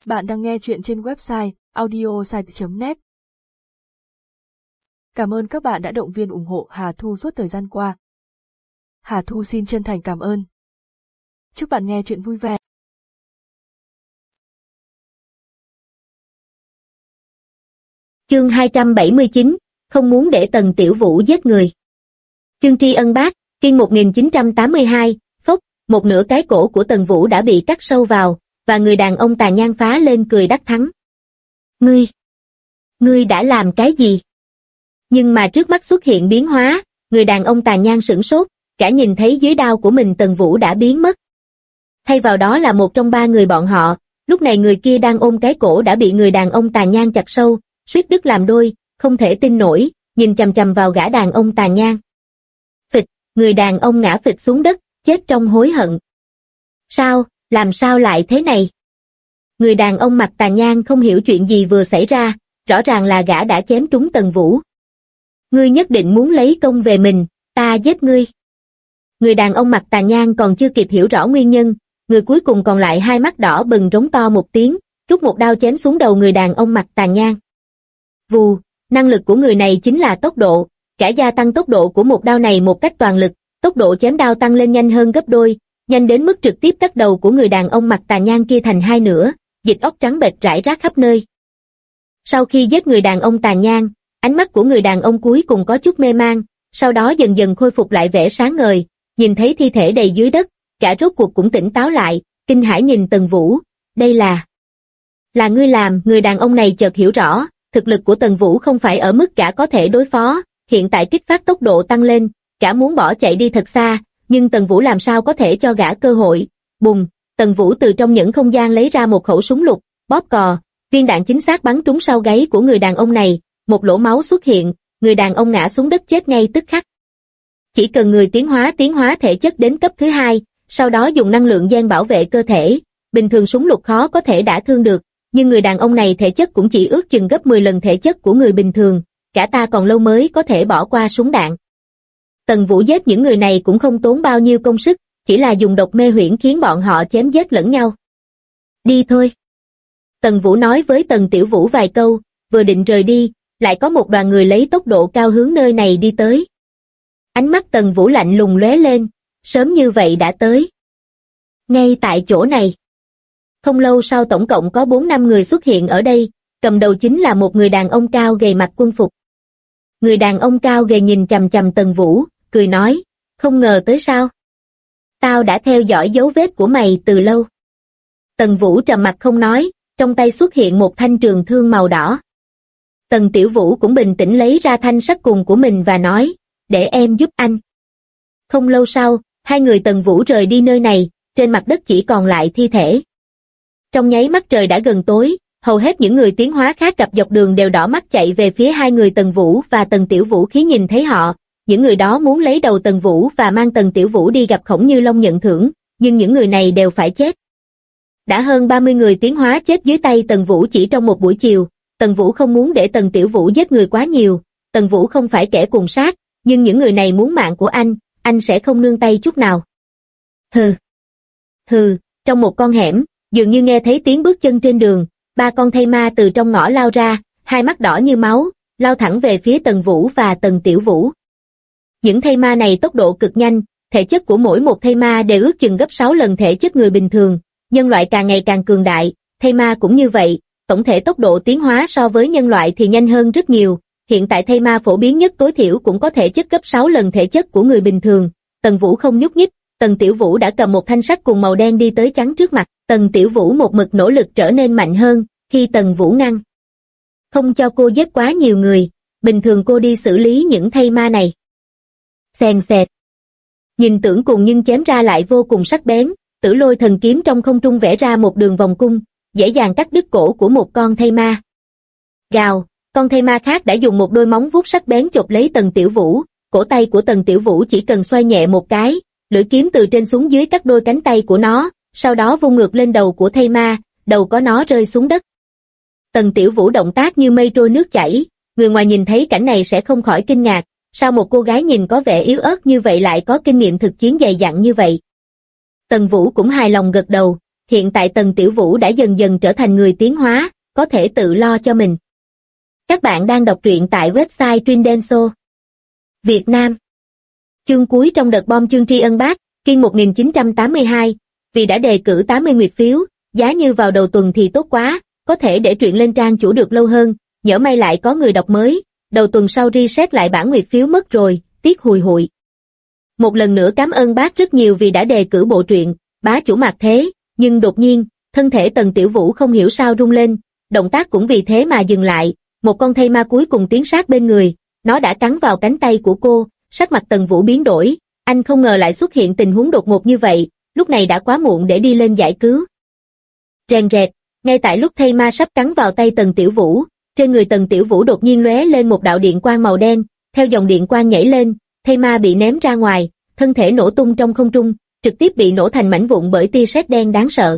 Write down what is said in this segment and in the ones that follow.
Bạn đang nghe chuyện trên website audiosite.net. Cảm ơn các bạn đã động viên ủng hộ Hà Thu suốt thời gian qua. Hà Thu xin chân thành cảm ơn. Chúc bạn nghe chuyện vui vẻ. Chương 279, không muốn để Tần Tiểu Vũ giết người. Chương tri ân bác, Kiên 1982, phốc, một nửa cái cổ của Tần Vũ đã bị cắt sâu vào, và người đàn ông tàn nhang phá lên cười đắc thắng. Ngươi đã làm cái gì? Nhưng mà trước mắt xuất hiện biến hóa, người đàn ông tàn nhang sửng sốt, cả nhìn thấy dưới đao của mình Tần Vũ đã biến mất. Thay vào đó là một trong ba người bọn họ, lúc này người kia đang ôm cái cổ đã bị người đàn ông tàn nhang chặt sâu, suýt đứt làm đôi, không thể tin nổi, nhìn chằm chằm vào gã đàn ông tàn nhang. Phịch, người đàn ông ngã phịch xuống đất, chết trong hối hận. Sao, làm sao lại thế này? Người đàn ông mặt tàn nhang không hiểu chuyện gì vừa xảy ra, rõ ràng là gã đã chém trúng Tần Vũ. Ngươi nhất định muốn lấy công về mình, ta giết ngươi. Người đàn ông mặt tàn nhang còn chưa kịp hiểu rõ nguyên nhân, người cuối cùng còn lại hai mắt đỏ bừng rống to một tiếng, rút một đao chém xuống đầu người đàn ông mặt tàn nhang. Vù, năng lực của người này chính là tốc độ, cả gia tăng tốc độ của một đao này một cách toàn lực, tốc độ chém đao tăng lên nhanh hơn gấp đôi, nhanh đến mức trực tiếp cắt đầu của người đàn ông mặt tàn nhang kia thành hai nửa, dịch óc trắng bệch rải rác khắp nơi. Sau khi giết người đàn ông tàn nhang, ánh mắt của người đàn ông cuối cùng có chút mê man, sau đó dần dần khôi phục lại vẻ sáng ngời, nhìn thấy thi thể đầy dưới đất, cả rốt cuộc cũng tỉnh táo lại, kinh hãi nhìn Tần Vũ, đây là ngươi làm. Người đàn ông này chợt hiểu rõ, thực lực của Tần Vũ không phải ở mức cả có thể đối phó, hiện tại kích phát tốc độ tăng lên, cả muốn bỏ chạy đi thật xa, nhưng Tần Vũ làm sao có thể cho gã cơ hội. Bùng, Tần Vũ từ trong những không gian lấy ra một khẩu súng lục, bóp cò, viên đạn chính xác bắn trúng sau gáy của người đàn ông này, một lỗ máu xuất hiện, người đàn ông ngã xuống đất chết ngay tức khắc. Chỉ cần người tiến hóa thể chất đến cấp thứ 2, sau đó dùng năng lượng gen bảo vệ cơ thể, bình thường súng lục khó có thể đả thương được, nhưng người đàn ông này thể chất cũng chỉ ước chừng gấp 10 lần thể chất của người bình thường, cả ta còn lâu mới có thể bỏ qua súng đạn. Tần Vũ giết những người này cũng không tốn bao nhiêu công sức, chỉ là dùng độc mê huyễn khiến bọn họ chém giết lẫn nhau. Đi thôi. Tần Vũ nói với Tần Tiểu Vũ vài câu, vừa định rời đi, lại có một đoàn người lấy tốc độ cao hướng nơi này đi tới. Ánh mắt Tần Vũ lạnh lùng lóe lên, sớm như vậy đã tới. Ngay tại chỗ này. Không lâu sau tổng cộng có 4-5 người xuất hiện ở đây, cầm đầu chính là một người đàn ông cao gầy mặc quân phục. Người đàn ông cao gầy nhìn chằm chằm Tần Vũ, cười nói, không ngờ tới sao? Tao đã theo dõi dấu vết của mày từ lâu. Tần Vũ trầm mặt không nói, trong tay xuất hiện một thanh trường thương màu đỏ. Tần Tiểu Vũ cũng bình tĩnh lấy ra thanh sắt cùng của mình và nói, để em giúp anh. Không lâu sau, hai người Tần Vũ rời đi nơi này, trên mặt đất chỉ còn lại thi thể. Trong nháy mắt trời đã gần tối, hầu hết những người tiến hóa khác gặp dọc đường đều đỏ mắt chạy về phía hai người Tần Vũ và Tần Tiểu Vũ. Khi nhìn thấy họ, những người đó muốn lấy đầu Tần Vũ và mang Tần Tiểu Vũ đi gặp Khổng Như Long nhận thưởng, nhưng những người này đều phải chết. Đã hơn 30 người tiến hóa chết dưới tay Tần Vũ chỉ trong một buổi chiều. Tần Vũ không muốn để Tần Tiểu Vũ giết người quá nhiều, Tần Vũ không phải kẻ cuồng sát, nhưng những người này muốn mạng của anh sẽ không nương tay chút nào. Hừ, trong một con hẻm, dường như nghe thấy tiếng bước chân trên đường, ba con thây ma từ trong ngõ lao ra, hai mắt đỏ như máu, lao thẳng về phía Tần Vũ và Tần Tiểu Vũ. Những thây ma này tốc độ cực nhanh, thể chất của mỗi một thây ma đều ước chừng gấp 6 lần thể chất người bình thường, nhân loại càng ngày càng cường đại, thây ma cũng như vậy, tổng thể tốc độ tiến hóa so với nhân loại thì nhanh hơn rất nhiều, hiện tại thây ma phổ biến nhất tối thiểu cũng có thể chất gấp 6 lần thể chất của người bình thường. Tần Vũ không nhúc nhích, Tần Tiểu Vũ đã cầm một thanh sắt cùng màu đen đi tới chắn trước mặt, Tần Tiểu Vũ một mực nỗ lực trở nên mạnh hơn, khi Tần Vũ ngăn không cho cô giết quá nhiều người, bình thường cô đi xử lý những thây ma này. Xèn xẹt. Nhìn tưởng cùng nhưng chém ra lại vô cùng sắc bén, Tử Lôi thần kiếm trong không trung vẽ ra một đường vòng cung, dễ dàng cắt đứt cổ của một con thây ma. Gào, con thây ma khác đã dùng một đôi móng vuốt sắc bén chộp lấy Tần Tiểu Vũ, cổ tay của Tần Tiểu Vũ chỉ cần xoay nhẹ một cái, lưỡi kiếm từ trên xuống dưới cắt đôi cánh tay của nó, sau đó vung ngược lên đầu của thây ma, đầu có nó rơi xuống đất. Tần Tiểu Vũ động tác như mây trôi nước chảy, người ngoài nhìn thấy cảnh này sẽ không khỏi kinh ngạc, sao một cô gái nhìn có vẻ yếu ớt như vậy lại có kinh nghiệm thực chiến dày dặn như vậy. Tần Vũ cũng hài lòng gật đầu, hiện tại Tần Tiểu Vũ đã dần dần trở thành người tiến hóa, có thể tự lo cho mình. Các bạn đang đọc truyện tại website Trindenso Việt Nam. Chương cuối trong đợt bom chương tri ân bác, Kiên 1982, vì đã đề cử 80 nguyệt phiếu, giá như vào đầu tuần thì tốt quá, có thể để truyện lên trang chủ được lâu hơn, nhỡ may lại có người đọc mới, đầu tuần sau reset lại bản nguyệt phiếu mất rồi, tiếc hùi hụi. Một lần nữa cảm ơn bác rất nhiều vì đã đề cử bộ truyện, bá chủ Mạc Thế, nhưng đột nhiên, thân thể Tần Tiểu Vũ không hiểu sao rung lên, động tác cũng vì thế mà dừng lại, một con thây ma cuối cùng tiến sát bên người, nó đã cắn vào cánh tay của cô, sắc mặt Tần Vũ biến đổi, anh không ngờ lại xuất hiện tình huống đột ngột như vậy, lúc này đã quá muộn để đi lên giải cứu. Rèn rẹt, ngay tại lúc thây ma sắp cắn vào tay Tần Tiểu Vũ, trên người Tần Tiểu Vũ đột nhiên lóe lên một đạo điện quang màu đen, theo dòng điện quang nhảy lên, thây ma bị ném ra ngoài, thân thể nổ tung trong không trung, trực tiếp bị nổ thành mảnh vụn bởi tia sét đen đáng sợ.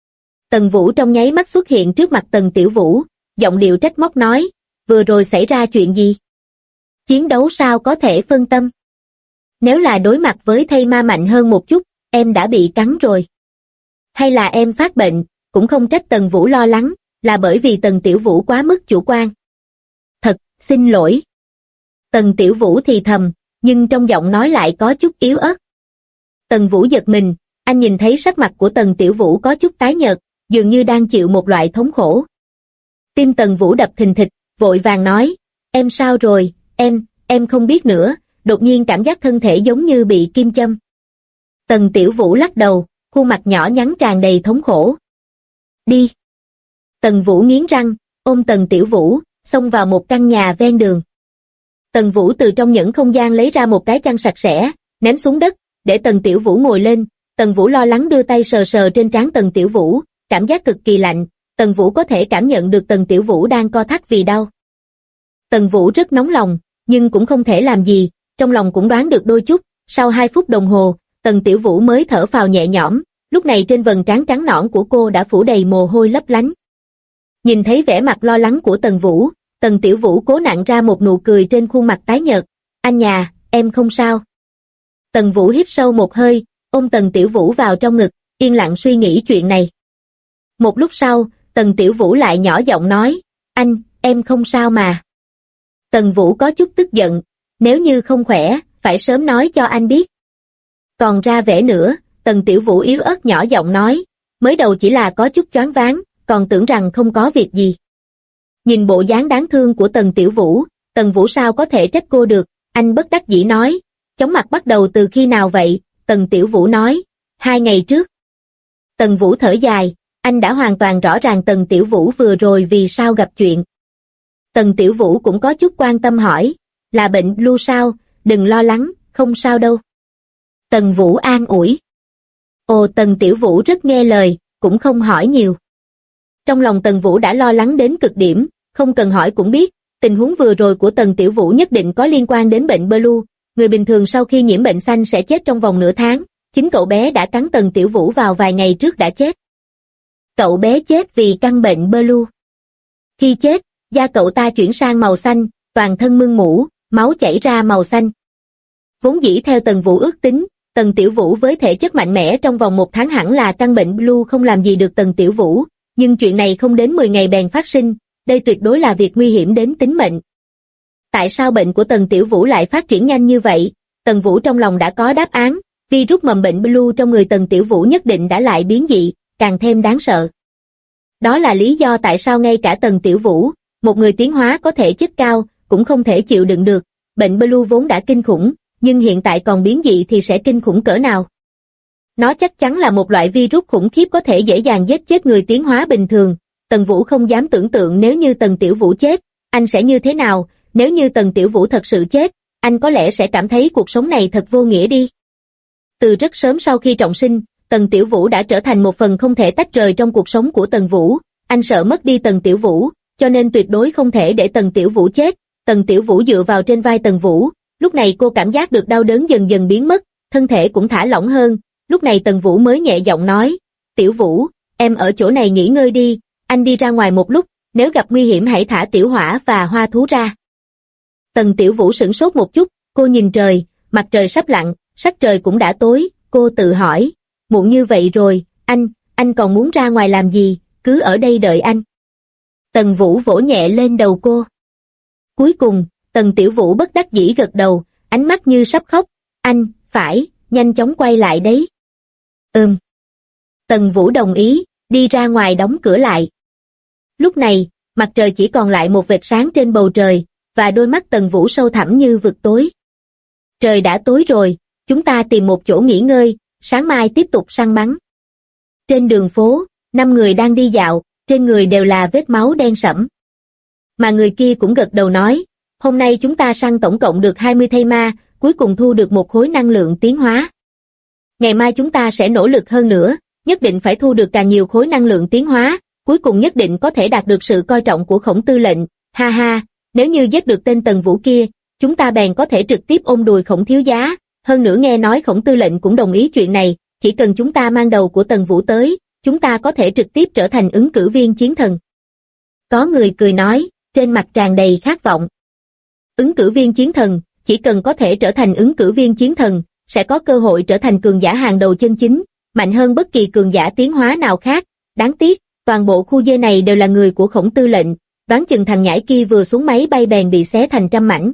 Tần Vũ trong nháy mắt xuất hiện trước mặt Tần Tiểu Vũ, giọng điệu trách móc nói, vừa rồi xảy ra chuyện gì? Chiến đấu sao có thể phân tâm? Nếu là đối mặt với thây ma mạnh hơn một chút, em đã bị cắn rồi. Hay là em phát bệnh, cũng không trách Tần Vũ lo lắng, là bởi vì Tần Tiểu Vũ quá mức chủ quan. Thật, xin lỗi. Tần Tiểu Vũ thì thầm, nhưng trong giọng nói lại có chút yếu ớt. Tần Vũ giật mình, anh nhìn thấy sắc mặt của Tần Tiểu Vũ có chút tái nhợt, dường như đang chịu một loại thống khổ. Tim Tần Vũ đập thình thịch, vội vàng nói, em sao rồi, em không biết nữa, đột nhiên cảm giác thân thể giống như bị kim châm. Tần Tiểu Vũ lắc đầu, khuôn mặt nhỏ nhắn tràn đầy thống khổ. Đi. Tần Vũ nghiến răng, ôm Tần Tiểu Vũ, xông vào một căn nhà ven đường. Tần Vũ từ trong những không gian lấy ra một cái chăn sạch sẽ, ném xuống đất, để Tần Tiểu Vũ ngồi lên. Tần Vũ lo lắng đưa tay sờ sờ trên trán Tần Tiểu Vũ, cảm giác cực kỳ lạnh, Tần Vũ có thể cảm nhận được Tần Tiểu Vũ đang co thắt vì đau. Tần Vũ rất nóng lòng, nhưng cũng không thể làm gì, trong lòng cũng đoán được đôi chút, sau 2 phút đồng hồ, Tần Tiểu Vũ mới thở phào nhẹ nhõm, lúc này trên vầng trán trắng nõn của cô đã phủ đầy mồ hôi lấp lánh. Nhìn thấy vẻ mặt lo lắng của Tần Vũ, Tần Tiểu Vũ cố nặn ra một nụ cười trên khuôn mặt tái nhợt, anh nhà, em không sao. Tần Vũ hít sâu một hơi, ôm Tần Tiểu Vũ vào trong ngực, yên lặng suy nghĩ chuyện này. Một lúc sau, Tần Tiểu Vũ lại nhỏ giọng nói, anh, em không sao mà. Tần Vũ có chút tức giận, nếu như không khỏe, phải sớm nói cho anh biết. Còn ra vẻ nữa, Tần Tiểu Vũ yếu ớt nhỏ giọng nói, mới đầu chỉ là có chút choáng váng, còn tưởng rằng không có việc gì. Nhìn bộ dáng đáng thương của Tần Tiểu Vũ, Tần Vũ sao có thể trách cô được, anh bất đắc dĩ nói, chóng mặt bắt đầu từ khi nào vậy, Tần Tiểu Vũ nói, 2 ngày trước. Tần Vũ thở dài, anh đã hoàn toàn rõ ràng Tần Tiểu Vũ vừa rồi vì sao gặp chuyện. Tần Tiểu Vũ cũng có chút quan tâm hỏi, là bệnh flu sao, đừng lo lắng, không sao đâu. Tần Vũ an ủi. Ồ, Tần Tiểu Vũ rất nghe lời, cũng không hỏi nhiều. Trong lòng Tần Vũ đã lo lắng đến cực điểm, không cần hỏi cũng biết, tình huống vừa rồi của Tần Tiểu Vũ nhất định có liên quan đến bệnh Blue, người bình thường sau khi nhiễm bệnh xanh sẽ chết trong vòng nửa tháng, chính cậu bé đã cắn Tần Tiểu Vũ vào vài ngày trước đã chết. Cậu bé chết vì căn bệnh Blue. Khi chết, da cậu ta chuyển sang màu xanh, toàn thân mưng mủ, máu chảy ra màu xanh. Vốn dĩ theo Tần Vũ ước tính, Tần Tiểu Vũ với thể chất mạnh mẽ trong vòng 1 tháng hẳn là căn bệnh Blue không làm gì được Tần Tiểu Vũ, nhưng chuyện này không đến 10 ngày bèn phát sinh, đây tuyệt đối là việc nguy hiểm đến tính mệnh. Tại sao bệnh của Tần Tiểu Vũ lại phát triển nhanh như vậy? Tần Vũ trong lòng đã có đáp án, virus mầm bệnh Blue trong người Tần Tiểu Vũ nhất định đã lại biến dị, càng thêm đáng sợ. Đó là lý do tại sao ngay cả Tần Tiểu Vũ, một người tiến hóa có thể chất cao, cũng không thể chịu đựng được. Bệnh Blue vốn đã kinh khủng, nhưng hiện tại còn biến dị thì sẽ kinh khủng cỡ nào? Nó chắc chắn là một loại virus khủng khiếp có thể dễ dàng giết chết người tiến hóa bình thường. Tần Vũ không dám tưởng tượng nếu như Tần Tiểu Vũ chết, anh sẽ như thế nào, nếu như Tần Tiểu Vũ thật sự chết, anh có lẽ sẽ cảm thấy cuộc sống này thật vô nghĩa đi. Từ rất sớm sau khi trọng sinh, Tần Tiểu Vũ đã trở thành một phần không thể tách rời trong cuộc sống của Tần Vũ, anh sợ mất đi Tần Tiểu Vũ, cho nên tuyệt đối không thể để Tần Tiểu Vũ chết. Tần Tiểu Vũ dựa vào trên vai Tần Vũ, lúc này cô cảm giác được đau đớn dần dần biến mất, thân thể cũng thả lỏng hơn, lúc này Tần Vũ mới nhẹ giọng nói, Tiểu Vũ, em ở chỗ này nghỉ ngơi đi, anh đi ra ngoài một lúc, nếu gặp nguy hiểm hãy thả Tiểu Hỏa và Hoa Thú ra. Tần Tiểu Vũ sửng sốt một chút, cô nhìn trời, mặt trời sắp lặn, sắc trời cũng đã tối, cô tự hỏi, muộn như vậy rồi, anh còn muốn ra ngoài làm gì, cứ ở đây đợi anh. Tần Vũ vỗ nhẹ lên đầu cô. Cuối cùng, Tần Tiểu Vũ bất đắc dĩ gật đầu, ánh mắt như sắp khóc. Anh, phải, nhanh chóng quay lại đấy. Tần Vũ đồng ý, đi ra ngoài đóng cửa lại. Lúc này, mặt trời chỉ còn lại một vệt sáng trên bầu trời, và đôi mắt Tần Vũ sâu thẳm như vực tối. Trời đã tối rồi, chúng ta tìm một chỗ nghỉ ngơi, sáng mai tiếp tục săn bắn. Trên đường phố, 5 người đang đi dạo, trên người đều là vết máu đen sẫm. Mà người kia cũng gật đầu nói, hôm nay chúng ta săn tổng cộng được 20 thây ma, cuối cùng thu được một khối năng lượng tiến hóa. Ngày mai chúng ta sẽ nỗ lực hơn nữa, nhất định phải thu được càng nhiều khối năng lượng tiến hóa, cuối cùng nhất định có thể đạt được sự coi trọng của Khổng tư lệnh. Ha ha, nếu như giết được tên Tần Vũ kia, chúng ta bèn có thể trực tiếp ôm đùi Khổng thiếu giá, hơn nữa nghe nói Khổng tư lệnh cũng đồng ý chuyện này, chỉ cần chúng ta mang đầu của Tần Vũ tới, chúng ta có thể trực tiếp trở thành ứng cử viên chiến thần. Có người cười nói, trên mặt tràn đầy khát vọng. Ứng cử viên chiến thần, chỉ cần có thể trở thành ứng cử viên chiến thần, sẽ có cơ hội trở thành cường giả hàng đầu chân chính, mạnh hơn bất kỳ cường giả tiến hóa nào khác. Đáng tiếc, toàn bộ khu dê này đều là người của Khổng tư lệnh, đoán chừng thằng nhãi kia vừa xuống máy bay bèn bị xé thành trăm mảnh.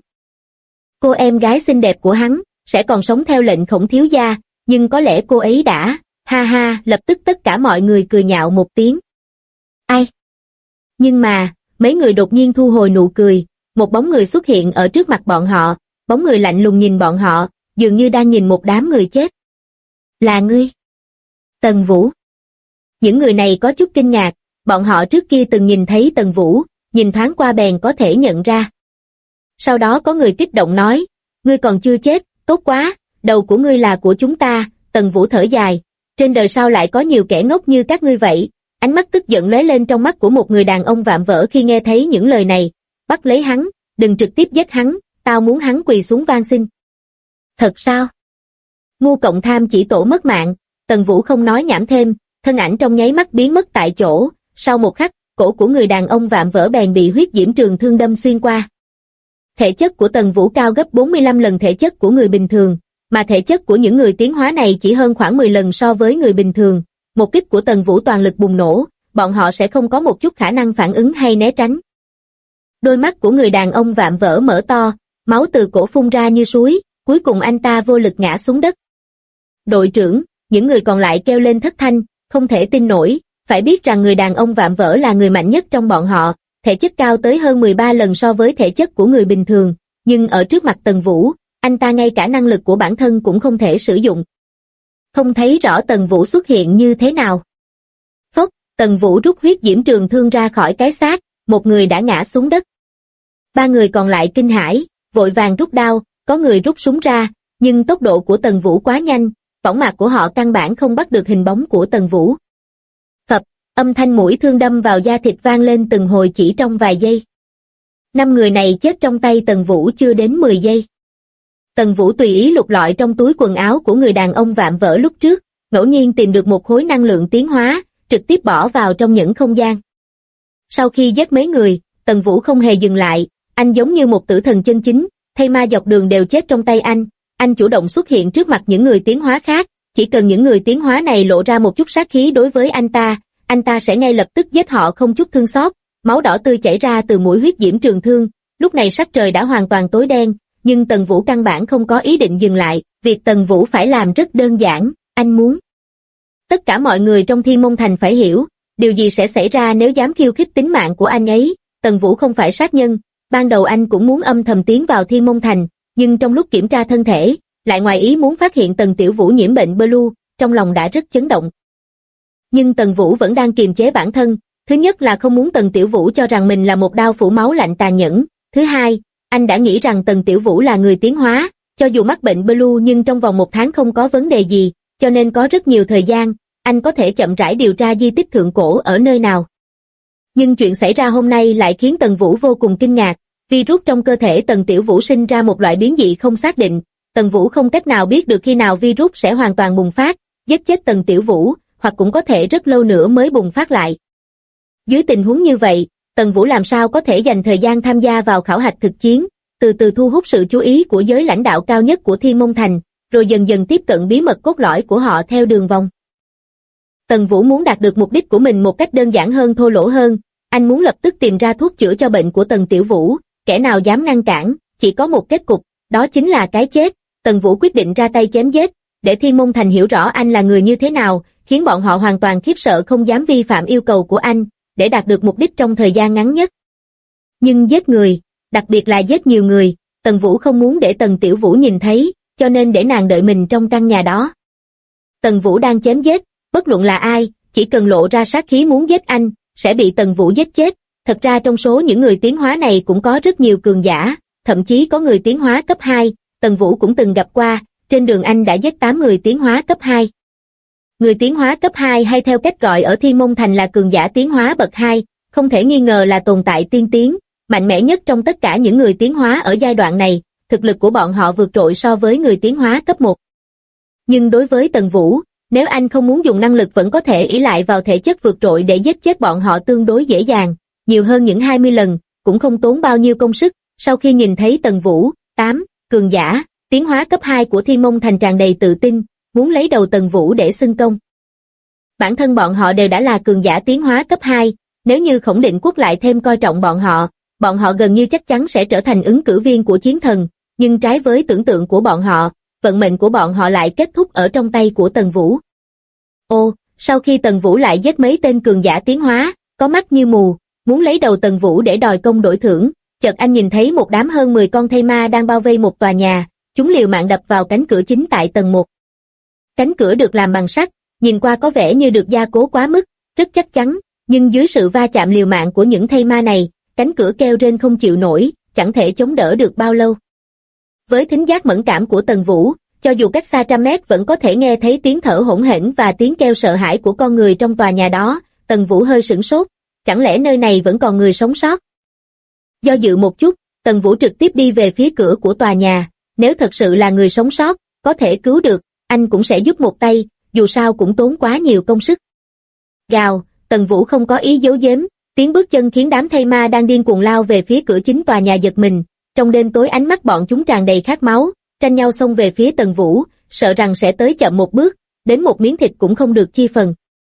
Cô em gái xinh đẹp của hắn, sẽ còn sống theo lệnh Khổng thiếu gia, nhưng có lẽ cô ấy đã, ha ha, lập tức tất cả mọi người cười nhạo một tiếng. Ai? Nhưng mà, mấy người đột nhiên thu hồi nụ cười, một bóng người xuất hiện ở trước mặt bọn họ, bóng người lạnh lùng nhìn bọn họ, dường như đang nhìn một đám người chết. Là ngươi? Tần Vũ. Những người này có chút kinh ngạc, bọn họ trước kia từng nhìn thấy Tần Vũ, nhìn thoáng qua bèn có thể nhận ra. Sau đó có người kích động nói, ngươi còn chưa chết, tốt quá, đầu của ngươi là của chúng ta. Tần Vũ thở dài, trên đời sao lại có nhiều kẻ ngốc như các ngươi vậy? Ánh mắt tức giận lóe lên trong mắt của một người đàn ông vạm vỡ khi nghe thấy những lời này. Bắt lấy hắn, đừng trực tiếp giết hắn, tao muốn hắn quỳ xuống van xin. Thật sao? Ngu cộng tham chỉ tổ mất mạng. Tần Vũ không nói nhảm thêm, thân ảnh trong nháy mắt biến mất tại chỗ. Sau một khắc, cổ của người đàn ông vạm vỡ bèn bị huyết diễm trường thương đâm xuyên qua. Thể chất của Tần Vũ cao gấp 45 lần thể chất của người bình thường, mà thể chất của những người tiến hóa này chỉ hơn khoảng 10 lần so với người bình thường. Một kích của Tần Vũ toàn lực bùng nổ, bọn họ sẽ không có một chút khả năng phản ứng hay né tránh. Đôi mắt của người đàn ông vạm vỡ mở to, máu từ cổ phun ra như suối, cuối cùng anh ta vô lực ngã xuống đất. Đội trưởng, những người còn lại kêu lên thất thanh, không thể tin nổi, phải biết rằng người đàn ông vạm vỡ là người mạnh nhất trong bọn họ, thể chất cao tới hơn 13 lần so với thể chất của người bình thường, nhưng ở trước mặt Tần Vũ, anh ta ngay cả năng lực của bản thân cũng không thể sử dụng. Không thấy rõ Tần Vũ xuất hiện như thế nào. Phốc, Tần Vũ rút huyết diễm trường thương ra khỏi cái xác, một người đã ngã xuống đất. 3 người còn lại kinh hãi, vội vàng rút đao, có người rút súng ra, nhưng tốc độ của Tần Vũ quá nhanh, võng mạc của họ căn bản không bắt được hình bóng của Tần Vũ. Phập, âm thanh mũi thương đâm vào da thịt vang lên từng hồi chỉ trong vài giây. 5 người này chết trong tay Tần Vũ chưa đến 10 giây. Tần Vũ tùy ý lục lọi trong túi quần áo của người đàn ông vạm vỡ lúc trước, ngẫu nhiên tìm được một khối năng lượng tiến hóa, trực tiếp bỏ vào trong những không gian. Sau khi giết mấy người, Tần Vũ không hề dừng lại, anh giống như một tử thần chân chính, thây ma dọc đường đều chết trong tay anh chủ động xuất hiện trước mặt những người tiến hóa khác, chỉ cần những người tiến hóa này lộ ra một chút sát khí đối với anh ta sẽ ngay lập tức giết họ không chút thương xót. Máu đỏ tươi chảy ra từ mũi huyết diễm trường thương, lúc này sắc trời đã hoàn toàn tối đen, nhưng Tần Vũ căn bản không có ý định dừng lại, việc Tần Vũ phải làm rất đơn giản, anh muốn. Tất cả mọi người trong Thiên Môn Thành phải hiểu, điều gì sẽ xảy ra nếu dám khiêu khích tính mạng của anh ấy. Tần Vũ không phải sát nhân, ban đầu anh cũng muốn âm thầm tiến vào Thiên Môn Thành, nhưng trong lúc kiểm tra thân thể, lại ngoài ý muốn phát hiện Tần Tiểu Vũ nhiễm bệnh Blue, trong lòng đã rất chấn động. Nhưng Tần Vũ vẫn đang kiềm chế bản thân, thứ nhất là không muốn Tần Tiểu Vũ cho rằng mình là một đao phủ máu lạnh tàn nhẫn, thứ hai, anh đã nghĩ rằng Tần Tiểu Vũ là người tiến hóa, cho dù mắc bệnh Blue nhưng trong vòng 1 tháng không có vấn đề gì, cho nên có rất nhiều thời gian, anh có thể chậm rãi điều tra di tích thượng cổ ở nơi nào. Nhưng chuyện xảy ra hôm nay lại khiến Tần Vũ vô cùng kinh ngạc, virus trong cơ thể Tần Tiểu Vũ sinh ra một loại biến dị không xác định, Tần Vũ không cách nào biết được khi nào virus sẽ hoàn toàn bùng phát, giết chết Tần Tiểu Vũ, hoặc cũng có thể rất lâu nữa mới bùng phát lại. Dưới tình huống như vậy, Tần Vũ làm sao có thể dành thời gian tham gia vào khảo hạch thực chiến, từ từ thu hút sự chú ý của giới lãnh đạo cao nhất của Thiên Môn Thành, rồi dần dần tiếp cận bí mật cốt lõi của họ theo đường vòng. Tần Vũ muốn đạt được mục đích của mình một cách đơn giản hơn, thô lỗ hơn. Anh muốn lập tức tìm ra thuốc chữa cho bệnh của Tần Tiểu Vũ, kẻ nào dám ngăn cản, chỉ có một kết cục, đó chính là cái chết. Tần Vũ quyết định ra tay chém giết, để Thiên Môn Thành hiểu rõ anh là người như thế nào, khiến bọn họ hoàn toàn khiếp sợ không dám vi phạm yêu cầu của anh, để đạt được mục đích trong thời gian ngắn nhất. Nhưng giết người, đặc biệt là giết nhiều người, Tần Vũ không muốn để Tần Tiểu Vũ nhìn thấy, cho nên để nàng đợi mình trong căn nhà đó. Tần Vũ đang chém giết, bất luận là ai, chỉ cần lộ ra sát khí muốn giết anh, sẽ bị Tần Vũ giết chết. Thật ra trong số những người tiến hóa này cũng có rất nhiều cường giả, thậm chí có người tiến hóa cấp 2, Tần Vũ cũng từng gặp qua, trên đường anh đã giết 8 người tiến hóa cấp 2. Người tiến hóa cấp 2 hay theo cách gọi ở Thiên Môn Thành là cường giả tiến hóa bậc 2, không thể nghi ngờ là tồn tại tiên tiến, mạnh mẽ nhất trong tất cả những người tiến hóa ở giai đoạn này, thực lực của bọn họ vượt trội so với người tiến hóa cấp 1. Nhưng đối với Tần Vũ, nếu anh không muốn dùng năng lực vẫn có thể ỷ lại vào thể chất vượt trội để giết chết bọn họ tương đối dễ dàng, nhiều hơn những 20 lần, cũng không tốn bao nhiêu công sức. Sau khi nhìn thấy Tần Vũ, 8, cường giả, tiến hóa cấp 2 của Thiên Môn Thành tràn đầy tự tin, muốn lấy đầu Tần Vũ để xưng công. Bản thân bọn họ đều đã là cường giả tiến hóa cấp 2, nếu như Khổng Định Quốc lại thêm coi trọng bọn họ gần như chắc chắn sẽ trở thành ứng cử viên của chiến thần, nhưng trái với tưởng tượng của bọn họ, vận mệnh của bọn họ lại kết thúc ở trong tay của Tần Vũ. Ô, sau khi Tần Vũ lại giết mấy tên cường giả tiến hóa, có mắt như mù, muốn lấy đầu Tần Vũ để đòi công đổi thưởng, chợt anh nhìn thấy một đám hơn 10 con thây ma đang bao vây một tòa nhà, chúng liều mạng đập vào cánh cửa chính tại tầng 1. Cánh cửa được làm bằng sắt, nhìn qua có vẻ như được gia cố quá mức, rất chắc chắn, nhưng dưới sự va chạm liều mạng của những thây ma này, cánh cửa kêu rên không chịu nổi, chẳng thể chống đỡ được bao lâu. Với thính giác mẫn cảm của Tần Vũ, cho dù cách xa trăm mét vẫn có thể nghe thấy tiếng thở hỗn hển và tiếng kêu sợ hãi của con người trong tòa nhà đó. Tần Vũ hơi sửng sốt, chẳng lẽ nơi này vẫn còn người sống sót? Do dự một chút, Tần Vũ trực tiếp đi về phía cửa của tòa nhà, nếu thật sự là người sống sót, có thể cứu được, anh cũng sẽ giúp một tay, dù sao cũng tốn quá nhiều công sức. Gào, Tần Vũ không có ý giấu giếm, tiếng bước chân khiến đám thây ma đang điên cuồng lao về phía cửa chính tòa nhà giật mình, trong đêm tối ánh mắt bọn chúng tràn đầy khát máu, tranh nhau xông về phía Tần Vũ, sợ rằng sẽ tới chậm một bước, đến một miếng thịt cũng không được chi phần.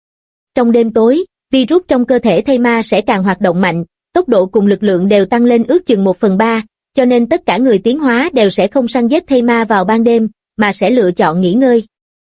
Trong đêm tối, virus trong cơ thể thây ma sẽ càng hoạt động mạnh, tốc độ cùng lực lượng đều tăng lên ước chừng 1/3, cho nên tất cả người tiến hóa đều sẽ không săn giết thây ma vào ban đêm, mà sẽ lựa chọn nghỉ ngơi.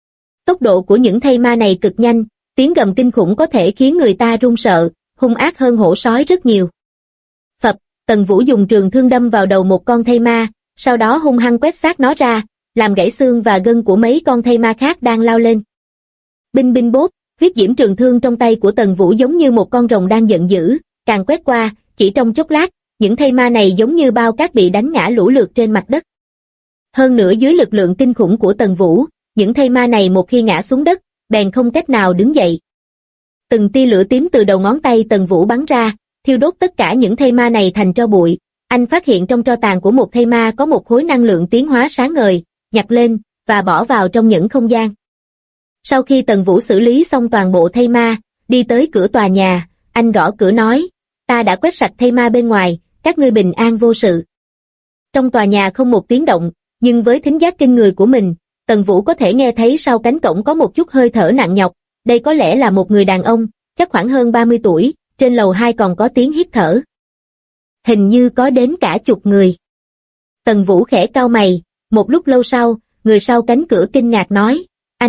Tốc độ của những thây ma này cực nhanh, tiếng gầm kinh khủng có thể khiến người ta run sợ, hung ác hơn hổ sói rất nhiều. Phập, Tần Vũ dùng trường thương đâm vào đầu một con thây ma, sau đó hung hăng quét xác nó ra, làm gãy xương và gân của mấy con thây ma khác đang lao lên. Binh binh bốp, huyết diễm trường thương trong tay của Tần Vũ giống như một con rồng đang giận dữ, càng quét qua, chỉ trong chốc lát, những thây ma này giống như bao cát bị đánh ngã lũ lượt trên mặt đất. Hơn nữa dưới lực lượng kinh khủng của Tần Vũ, những thây ma này một khi ngã xuống đất, bèn không cách nào đứng dậy. Từng tia lửa tím từ đầu ngón tay Tần Vũ bắn ra, thiêu đốt tất cả những thây ma này thành tro bụi. Anh phát hiện trong tro tàn của một thây ma có một khối năng lượng tiến hóa sáng ngời, nhặt lên, và bỏ vào trong nhẫn không gian. Sau khi Tần Vũ xử lý xong toàn bộ thây ma, đi tới cửa tòa nhà, anh gõ cửa nói, ta đã quét sạch thây ma bên ngoài, các ngươi bình an vô sự. Trong tòa nhà không một tiếng động, nhưng với thính giác kinh người của mình, Tần Vũ có thể nghe thấy sau cánh cổng có một chút hơi thở nặng nhọc, đây có lẽ là một người đàn ông, chắc khoảng hơn 30 tuổi, trên lầu 2 còn có tiếng hít thở. Hình như có đến cả chục người. Tần Vũ khẽ cau mày, một lúc lâu sau, người sau cánh cửa kinh ngạc nói,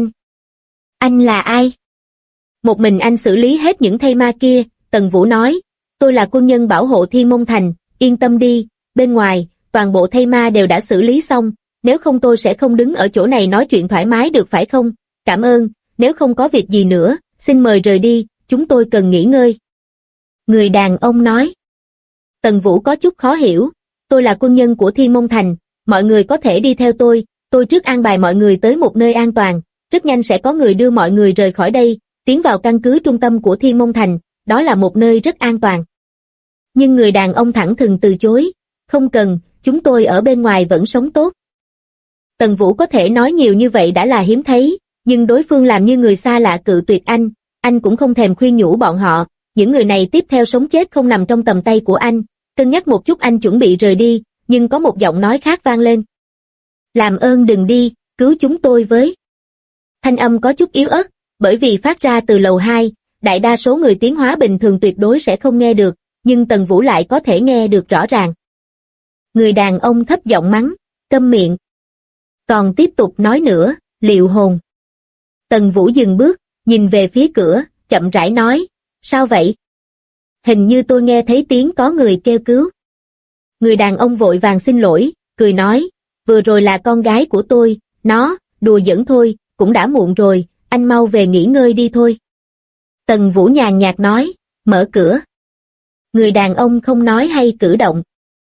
anh là ai? Một mình anh xử lý hết những thây ma kia, Tần Vũ nói, tôi là quân nhân bảo hộ Thiên Môn Thành, yên tâm đi, bên ngoài, toàn bộ thây ma đều đã xử lý xong, nếu không tôi sẽ không đứng ở chỗ này nói chuyện thoải mái được phải không? Cảm ơn, nếu không có việc gì nữa, xin mời rời đi, chúng tôi cần nghỉ ngơi. Người đàn ông nói. Tần Vũ có chút khó hiểu, tôi là quân nhân của Thiên Môn Thành, mọi người có thể đi theo tôi trước an bài mọi người tới một nơi an toàn, rất nhanh sẽ có người đưa mọi người rời khỏi đây, tiến vào căn cứ trung tâm của Thiên Môn Thành, đó là một nơi rất an toàn. Nhưng người đàn ông thẳng thừng từ chối, không cần, chúng tôi ở bên ngoài vẫn sống tốt. Tần Vũ có thể nói nhiều như vậy đã là hiếm thấy, nhưng đối phương làm như người xa lạ cự tuyệt anh cũng không thèm khuyên nhủ bọn họ, những người này tiếp theo sống chết không nằm trong tầm tay của anh, cân nhắc một chút anh chuẩn bị rời đi, nhưng có một giọng nói khác vang lên. Làm ơn đừng đi, cứu chúng tôi với. Thanh âm có chút yếu ớt, bởi vì phát ra từ lầu 2, đại đa số người tiến hóa bình thường tuyệt đối sẽ không nghe được, nhưng Tần Vũ lại có thể nghe được rõ ràng. Người đàn ông thấp giọng mắng, câm miệng. Còn tiếp tục nói nữa, liệu hồn. Tần Vũ dừng bước, nhìn về phía cửa, chậm rãi nói, sao vậy? Hình như tôi nghe thấy tiếng có người kêu cứu. Người đàn ông vội vàng xin lỗi, cười nói, vừa rồi là con gái của tôi, nó, đùa giỡn thôi, cũng đã muộn rồi, anh mau về nghỉ ngơi đi thôi. Tần Vũ nhàn nhạt nói, mở cửa. Người đàn ông không nói hay cử động.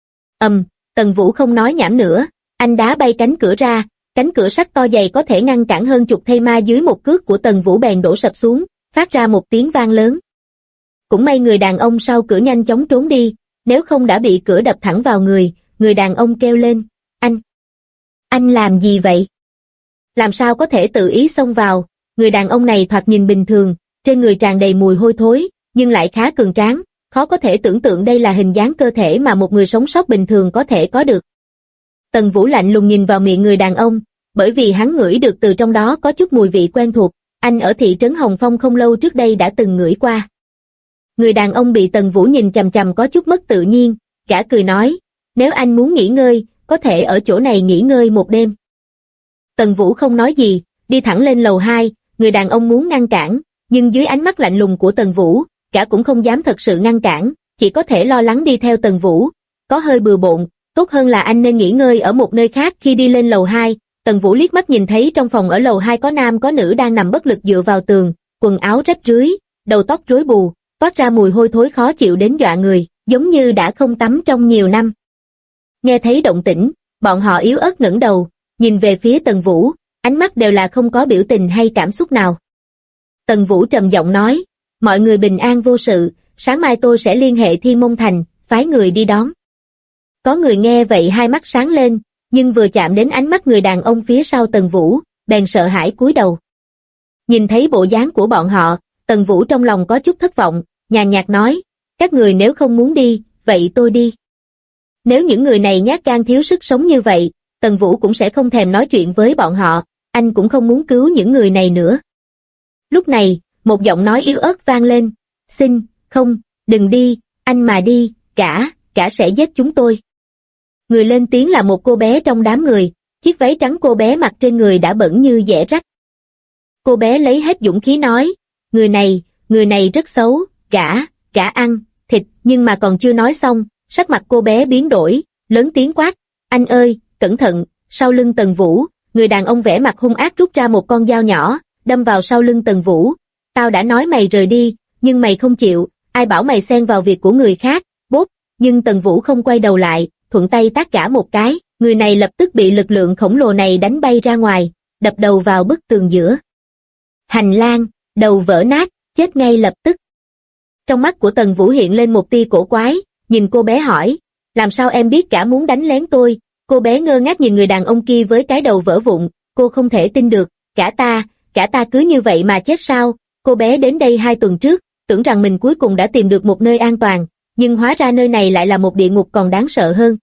Tần Vũ không nói nhảm nữa, anh đá bay cánh cửa ra, cánh cửa sắt to dày có thể ngăn cản hơn chục thây ma dưới một cước của Tần Vũ bèn đổ sập xuống, phát ra một tiếng vang lớn. Cũng may người đàn ông sau cửa nhanh chóng trốn đi, nếu không đã bị cửa đập thẳng vào người, người đàn ông kêu lên, anh làm gì vậy? Làm sao có thể tự ý xông vào? Người đàn ông này thoạt nhìn bình thường, trên người tràn đầy mùi hôi thối, nhưng lại khá cường tráng, khó có thể tưởng tượng đây là hình dáng cơ thể mà một người sống sót bình thường có thể có được. Tần Vũ lạnh lùng nhìn vào miệng người đàn ông, bởi vì hắn ngửi được từ trong đó có chút mùi vị quen thuộc, anh ở thị trấn Hồng Phong không lâu trước đây đã từng ngửi qua. Người đàn ông bị Tần Vũ nhìn chằm chằm có chút mất tự nhiên, gã cười nói, nếu anh muốn nghỉ ngơi, có thể ở chỗ này nghỉ ngơi một đêm. Tần Vũ không nói gì, đi thẳng lên lầu 2, người đàn ông muốn ngăn cản, nhưng dưới ánh mắt lạnh lùng của Tần Vũ, gã cũng không dám thật sự ngăn cản, chỉ có thể lo lắng đi theo Tần Vũ, có hơi bừa bộn, tốt hơn là anh nên nghỉ ngơi ở một nơi khác. Khi đi lên lầu 2, Tần Vũ liếc mắt nhìn thấy trong phòng ở lầu 2 có nam có nữ đang nằm bất lực dựa vào tường, quần áo rách rưới, đầu tóc rối bù, toát ra mùi hôi thối khó chịu đến dọa người, giống như đã không tắm trong nhiều năm. Nghe thấy động tĩnh, bọn họ yếu ớt ngẩng đầu, nhìn về phía Tần Vũ, ánh mắt đều là không có biểu tình hay cảm xúc nào. Tần Vũ trầm giọng nói, mọi người bình an vô sự, sáng mai tôi sẽ liên hệ Thiên Môn Thành, phái người đi đón. Có người nghe vậy hai mắt sáng lên, nhưng vừa chạm đến ánh mắt người đàn ông phía sau Tần Vũ, bèn sợ hãi cúi đầu. Nhìn thấy bộ dáng của bọn họ, Tần Vũ trong lòng có chút thất vọng, nhàn nhạt nói, các người nếu không muốn đi, vậy tôi đi. Nếu những người này nhát gan thiếu sức sống như vậy, Tần Vũ cũng sẽ không thèm nói chuyện với bọn họ, anh cũng không muốn cứu những người này nữa. Lúc này, một giọng nói yếu ớt vang lên, không, đừng đi, anh mà đi, cả sẽ giết chúng tôi. Người lên tiếng là một cô bé trong đám người, chiếc váy trắng cô bé mặc trên người đã bẩn như dẻ rách. Cô bé lấy hết dũng khí nói, người này rất xấu, cả ăn thịt, nhưng mà còn chưa nói xong, sắc mặt cô bé biến đổi, lớn tiếng quát, anh ơi, cẩn thận. Sau lưng Tần Vũ, người đàn ông vẻ mặt hung ác rút ra một con dao nhỏ, đâm vào sau lưng Tần Vũ. Tao đã nói mày rời đi, nhưng mày không chịu, ai bảo mày xen vào việc của người khác, bốp, nhưng Tần Vũ không quay đầu lại, thuận tay tát gã một cái, người này lập tức bị lực lượng khổng lồ này đánh bay ra ngoài, đập đầu vào bức tường giữa hành lang, đầu vỡ nát, chết ngay lập tức. Trong mắt của Tần Vũ hiện lên một tia cổ quái, nhìn cô bé hỏi, làm sao em biết cả muốn đánh lén tôi? Cô bé ngơ ngác nhìn người đàn ông kia với cái đầu vỡ vụn, cô không thể tin được, cả ta cứ như vậy mà chết sao? Cô bé đến đây 2 tuần trước, tưởng rằng mình cuối cùng đã tìm được một nơi an toàn, nhưng hóa ra nơi này lại là một địa ngục còn đáng sợ hơn.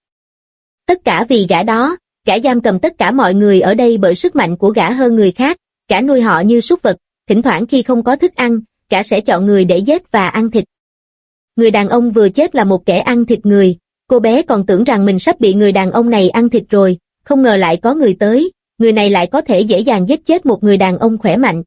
Tất cả vì gã đó, gã giam cầm tất cả mọi người ở đây bởi sức mạnh của gã hơn người khác, gã nuôi họ như súc vật, thỉnh thoảng khi không có thức ăn, gã sẽ chọn người để giết và ăn thịt. Người đàn ông vừa chết là một kẻ ăn thịt người, cô bé còn tưởng rằng mình sắp bị người đàn ông này ăn thịt rồi, không ngờ lại có người tới, người này lại có thể dễ dàng giết chết một người đàn ông khỏe mạnh.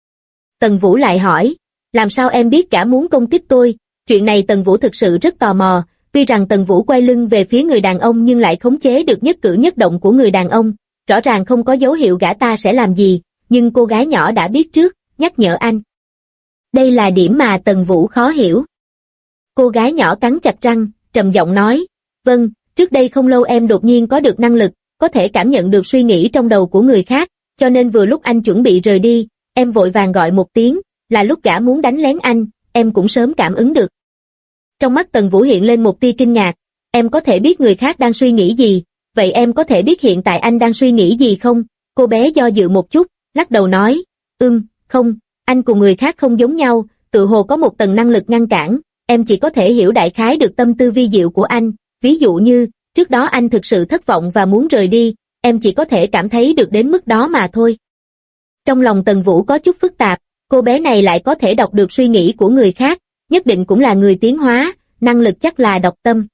Tần Vũ lại hỏi, làm sao em biết cả muốn công kích tôi? Chuyện này Tần Vũ thực sự rất tò mò, tuy rằng Tần Vũ quay lưng về phía người đàn ông nhưng lại khống chế được nhất cử nhất động của người đàn ông, rõ ràng không có dấu hiệu gã ta sẽ làm gì, nhưng cô gái nhỏ đã biết trước, nhắc nhở anh. Đây là điểm mà Tần Vũ khó hiểu. Cô gái nhỏ cắn chặt răng, trầm giọng nói, vâng, trước đây không lâu em đột nhiên có được năng lực, có thể cảm nhận được suy nghĩ trong đầu của người khác, cho nên vừa lúc anh chuẩn bị rời đi, em vội vàng gọi một tiếng, là lúc gã muốn đánh lén anh, em cũng sớm cảm ứng được. Trong mắt Tần Vũ hiện lên một tia kinh ngạc, em có thể biết người khác đang suy nghĩ gì, vậy em có thể biết hiện tại anh đang suy nghĩ gì không? Cô bé do dự một chút, lắc đầu nói, không, anh cùng người khác không giống nhau, tự hồ có một tầng năng lực ngăn cản, em chỉ có thể hiểu đại khái được tâm tư vi diệu của anh, ví dụ như, trước đó anh thực sự thất vọng và muốn rời đi, em chỉ có thể cảm thấy được đến mức đó mà thôi. Trong lòng Tần Vũ có chút phức tạp, cô bé này lại có thể đọc được suy nghĩ của người khác, nhất định cũng là người tiến hóa, năng lực chắc là đọc tâm.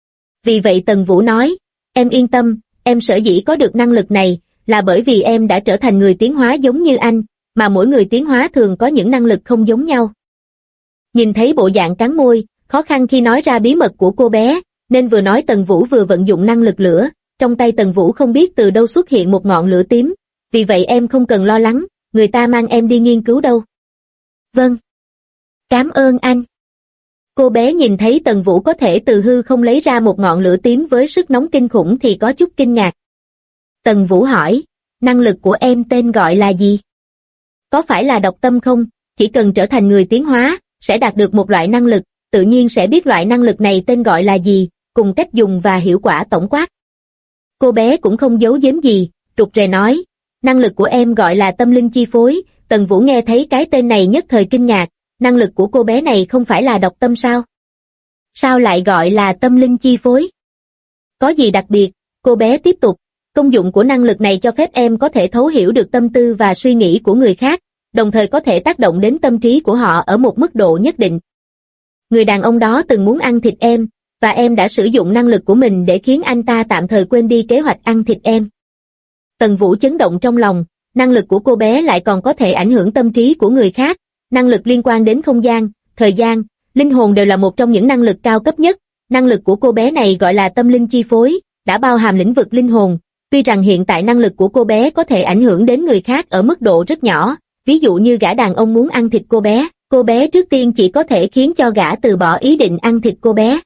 Vì vậy Tần Vũ nói, em yên tâm, em sở dĩ có được năng lực này, là bởi vì em đã trở thành người tiến hóa giống như anh, mà mỗi người tiến hóa thường có những năng lực không giống nhau. Nhìn thấy bộ dạng cắn môi, khó khăn khi nói ra bí mật của cô bé, nên vừa nói Tần Vũ vừa vận dụng năng lực lửa, trong tay Tần Vũ không biết từ đâu xuất hiện một ngọn lửa tím, vì vậy em không cần lo lắng, người ta mang em đi nghiên cứu đâu. Vâng. Cảm ơn anh. Cô bé nhìn thấy Tần Vũ có thể từ hư không lấy ra một ngọn lửa tím với sức nóng kinh khủng thì có chút kinh ngạc. Tần Vũ hỏi, năng lực của em tên gọi là gì? Có phải là đọc tâm không? Chỉ cần trở thành người tiến hóa, sẽ đạt được một loại năng lực, tự nhiên sẽ biết loại năng lực này tên gọi là gì, cùng cách dùng và hiệu quả tổng quát. Cô bé cũng không giấu giếm gì, rụt rè nói, năng lực của em gọi là tâm linh chi phối. Tần Vũ nghe thấy cái tên này nhất thời kinh ngạc, năng lực của cô bé này không phải là đọc tâm sao? Sao lại gọi là tâm linh chi phối? Có gì đặc biệt? Cô bé tiếp tục, công dụng của năng lực này cho phép em có thể thấu hiểu được tâm tư và suy nghĩ của người khác, đồng thời có thể tác động đến tâm trí của họ ở một mức độ nhất định. Người đàn ông đó từng muốn ăn thịt em, và em đã sử dụng năng lực của mình để khiến anh ta tạm thời quên đi kế hoạch ăn thịt em. Tần Vũ chấn động trong lòng, năng lực của cô bé lại còn có thể ảnh hưởng tâm trí của người khác, năng lực liên quan đến không gian, thời gian, linh hồn đều là một trong những năng lực cao cấp nhất, năng lực của cô bé này gọi là tâm linh chi phối, đã bao hàm lĩnh vực linh hồn, tuy rằng hiện tại năng lực của cô bé có thể ảnh hưởng đến người khác ở mức độ rất nhỏ, ví dụ như gã đàn ông muốn ăn thịt cô bé trước tiên chỉ có thể khiến cho gã từ bỏ ý định ăn thịt cô bé.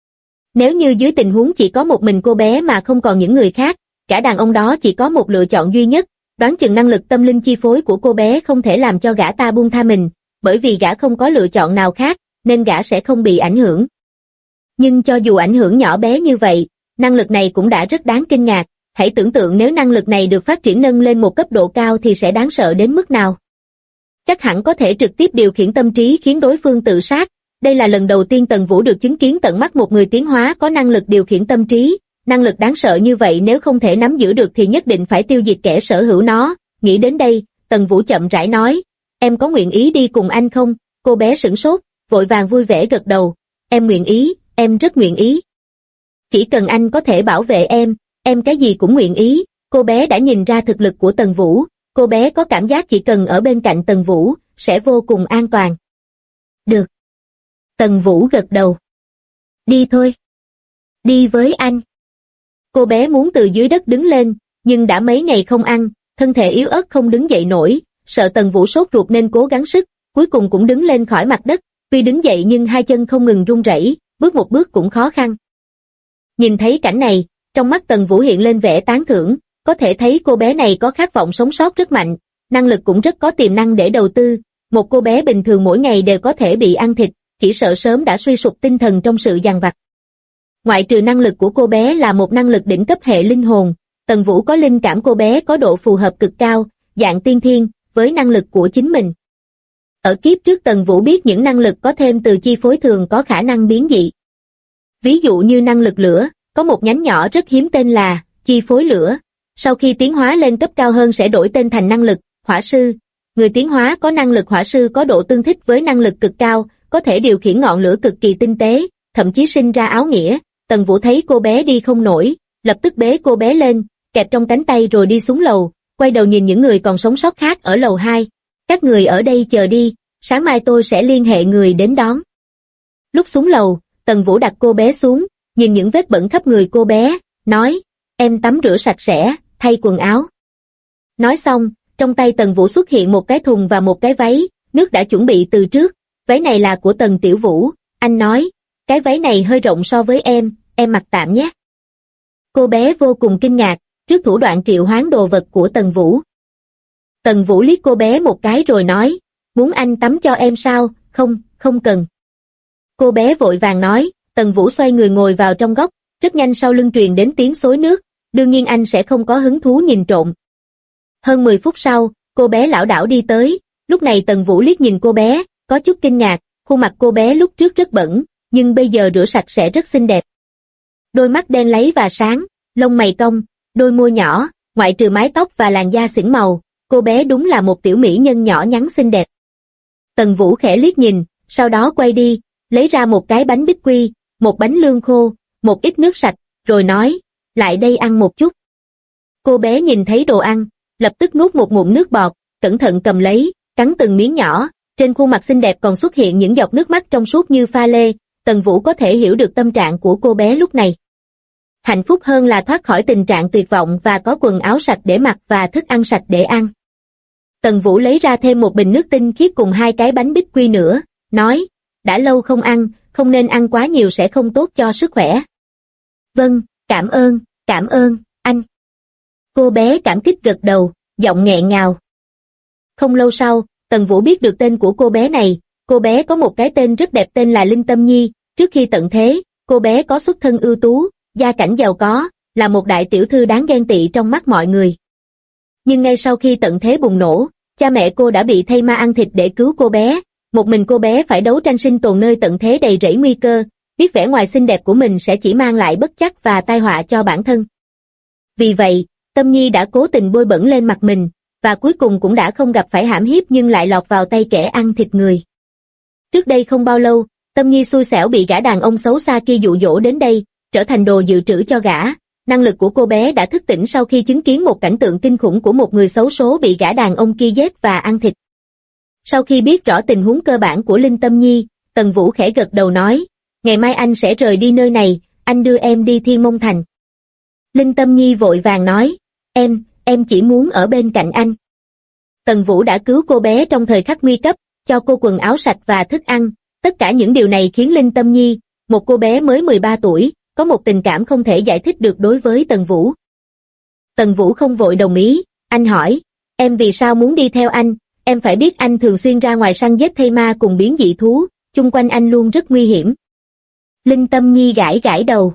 Nếu như dưới tình huống chỉ có một mình cô bé mà không còn những người khác, gã đàn ông đó chỉ có một lựa chọn duy nhất, đoán chừng năng lực tâm linh chi phối của cô bé không thể làm cho gã ta buông tha mình, bởi vì gã không có lựa chọn nào khác, nên gã sẽ không bị ảnh hưởng. Nhưng cho dù ảnh hưởng nhỏ bé như vậy, năng lực này cũng đã rất đáng kinh ngạc, hãy tưởng tượng nếu năng lực này được phát triển nâng lên một cấp độ cao thì sẽ đáng sợ đến mức nào. Chắc hẳn có thể trực tiếp điều khiển tâm trí khiến đối phương tự sát, đây là lần đầu tiên Tần Vũ được chứng kiến tận mắt một người tiến hóa có năng lực điều khiển tâm trí, năng lực đáng sợ như vậy nếu không thể nắm giữ được thì nhất định phải tiêu diệt kẻ sở hữu nó. Nghĩ đến đây, Tần Vũ chậm rãi nói, em có nguyện ý đi cùng anh không? Cô bé sửng sốt, vội vàng vui vẻ gật đầu, em nguyện ý, em rất nguyện ý. Chỉ cần anh có thể bảo vệ em cái gì cũng nguyện ý. Cô bé đã nhìn ra thực lực của Tần Vũ, cô bé có cảm giác chỉ cần ở bên cạnh Tần Vũ, sẽ vô cùng an toàn. Được. Tần Vũ gật đầu. Đi thôi. Đi với anh. Cô bé muốn từ dưới đất đứng lên, nhưng đã mấy ngày không ăn, thân thể yếu ớt không đứng dậy nổi, sợ Tần Vũ sốt ruột nên cố gắng sức, cuối cùng cũng đứng lên khỏi mặt đất, tuy đứng dậy nhưng hai chân không ngừng run rẩy, bước một bước cũng khó khăn. Nhìn thấy cảnh này, trong mắt Tần Vũ hiện lên vẻ tán thưởng, có thể thấy cô bé này có khát vọng sống sót rất mạnh, năng lực cũng rất có tiềm năng để đầu tư, một cô bé bình thường mỗi ngày đều có thể bị ăn thịt, chỉ sợ sớm đã suy sụp tinh thần trong sự dằn vặt. Ngoại trừ năng lực của cô bé là một năng lực đỉnh cấp hệ linh hồn, Tần Vũ có linh cảm cô bé có độ phù hợp cực cao, dạng tiên thiên, với năng lực của chính mình. Ở kiếp trước Tần Vũ biết những năng lực có thêm từ chi phối thường có khả năng biến dị. Ví dụ như năng lực lửa, có một nhánh nhỏ rất hiếm tên là chi phối lửa. Sau khi tiến hóa lên cấp cao hơn sẽ đổi tên thành năng lực hỏa sư. Người tiến hóa có năng lực hỏa sư có độ tương thích với năng lực cực cao, có thể điều khiển ngọn lửa cực kỳ tinh tế, thậm chí sinh ra áo nghĩa. Tần Vũ thấy cô bé đi không nổi, lập tức bế cô bé lên, kẹp trong cánh tay rồi đi xuống lầu, quay đầu nhìn những người còn sống sót khác ở lầu 2. Các người ở đây chờ đi, sáng mai tôi sẽ liên hệ người đến đón. Lúc xuống lầu, Tần Vũ đặt cô bé xuống, nhìn những vết bẩn khắp người cô bé, nói, em tắm rửa sạch sẽ, thay quần áo. Nói xong, trong tay Tần Vũ xuất hiện một cái thùng và một cái váy, nước đã chuẩn bị từ trước, váy này là của Tần Tiểu Vũ, anh nói, cái váy này hơi rộng so với em mặc tạm nhé. Cô bé vô cùng kinh ngạc, trước thủ đoạn triệu hoán đồ vật của Tần Vũ. Tần Vũ liếc cô bé một cái rồi nói, muốn anh tắm cho em sao? Không cần. Cô bé vội vàng nói, Tần Vũ xoay người ngồi vào trong góc, rất nhanh sau lưng truyền đến tiếng xối nước, đương nhiên anh sẽ không có hứng thú nhìn trộm. Hơn 10 phút sau, cô bé lảo đảo đi tới, lúc này Tần Vũ liếc nhìn cô bé, có chút kinh ngạc, khuôn mặt cô bé lúc trước rất bẩn, nhưng bây giờ rửa sạch sẽ rất xinh đẹp. Đôi mắt đen láy và sáng, lông mày cong, đôi môi nhỏ, ngoại trừ mái tóc và làn da xỉn màu, cô bé đúng là một tiểu mỹ nhân nhỏ nhắn xinh đẹp. Tần Vũ khẽ liếc nhìn, sau đó quay đi, lấy ra một cái bánh bích quy, một bánh lương khô, một ít nước sạch, rồi nói, lại đây ăn một chút. Cô bé nhìn thấy đồ ăn, lập tức nuốt một ngụm nước bọt, cẩn thận cầm lấy, cắn từng miếng nhỏ, trên khuôn mặt xinh đẹp còn xuất hiện những giọt nước mắt trong suốt như pha lê. Tần Vũ có thể hiểu được tâm trạng của cô bé lúc này. Hạnh phúc hơn là thoát khỏi tình trạng tuyệt vọng và có quần áo sạch để mặc và thức ăn sạch để ăn. Tần Vũ lấy ra thêm một bình nước tinh khiết cùng 2 cái bánh bích quy nữa, nói, đã lâu không ăn, không nên ăn quá nhiều sẽ không tốt cho sức khỏe. Vâng, cảm ơn, anh. Cô bé cảm kích gật đầu, giọng nghẹn ngào. Không lâu sau, Tần Vũ biết được tên của cô bé này, cô bé có một cái tên rất đẹp tên là Linh Tâm Nhi, trước khi tận thế, cô bé có xuất thân ưu tú, gia cảnh giàu có, là một đại tiểu thư đáng ghen tị trong mắt mọi người. Nhưng ngay sau khi tận thế bùng nổ, cha mẹ cô đã bị thây ma ăn thịt để cứu cô bé, một mình cô bé phải đấu tranh sinh tồn nơi tận thế đầy rẫy nguy cơ, biết vẻ ngoài xinh đẹp của mình sẽ chỉ mang lại bất trắc và tai họa cho bản thân. Vì vậy, Tâm Nhi đã cố tình bôi bẩn lên mặt mình, và cuối cùng cũng đã không gặp phải hãm hiếp nhưng lại lọt vào tay kẻ ăn thịt người. Trước đây không bao lâu, Tâm Nhi xui xẻo bị gã đàn ông xấu xa kia dụ dỗ đến đây, trở thành đồ dự trữ cho gã. Năng lực của cô bé đã thức tỉnh sau khi chứng kiến một cảnh tượng kinh khủng của một người xấu số bị gã đàn ông kia giết và ăn thịt. Sau khi biết rõ tình huống cơ bản của Linh Tâm Nhi, Tần Vũ khẽ gật đầu nói, ngày mai anh sẽ rời đi nơi này, anh đưa em đi Thiên Mông Thành. Linh Tâm Nhi vội vàng nói, em chỉ muốn ở bên cạnh anh. Tần Vũ đã cứu cô bé trong thời khắc nguy cấp, cho cô quần áo sạch và thức ăn, tất cả những điều này khiến Linh Tâm Nhi, một cô bé mới 13 tuổi, có một tình cảm không thể giải thích được đối với Tần Vũ. Tần Vũ không vội đồng ý, anh hỏi, em vì sao muốn đi theo anh, em phải biết anh thường xuyên ra ngoài săn giết thây ma cùng biến dị thú, chung quanh anh luôn rất nguy hiểm. Linh Tâm Nhi gãi gãi đầu,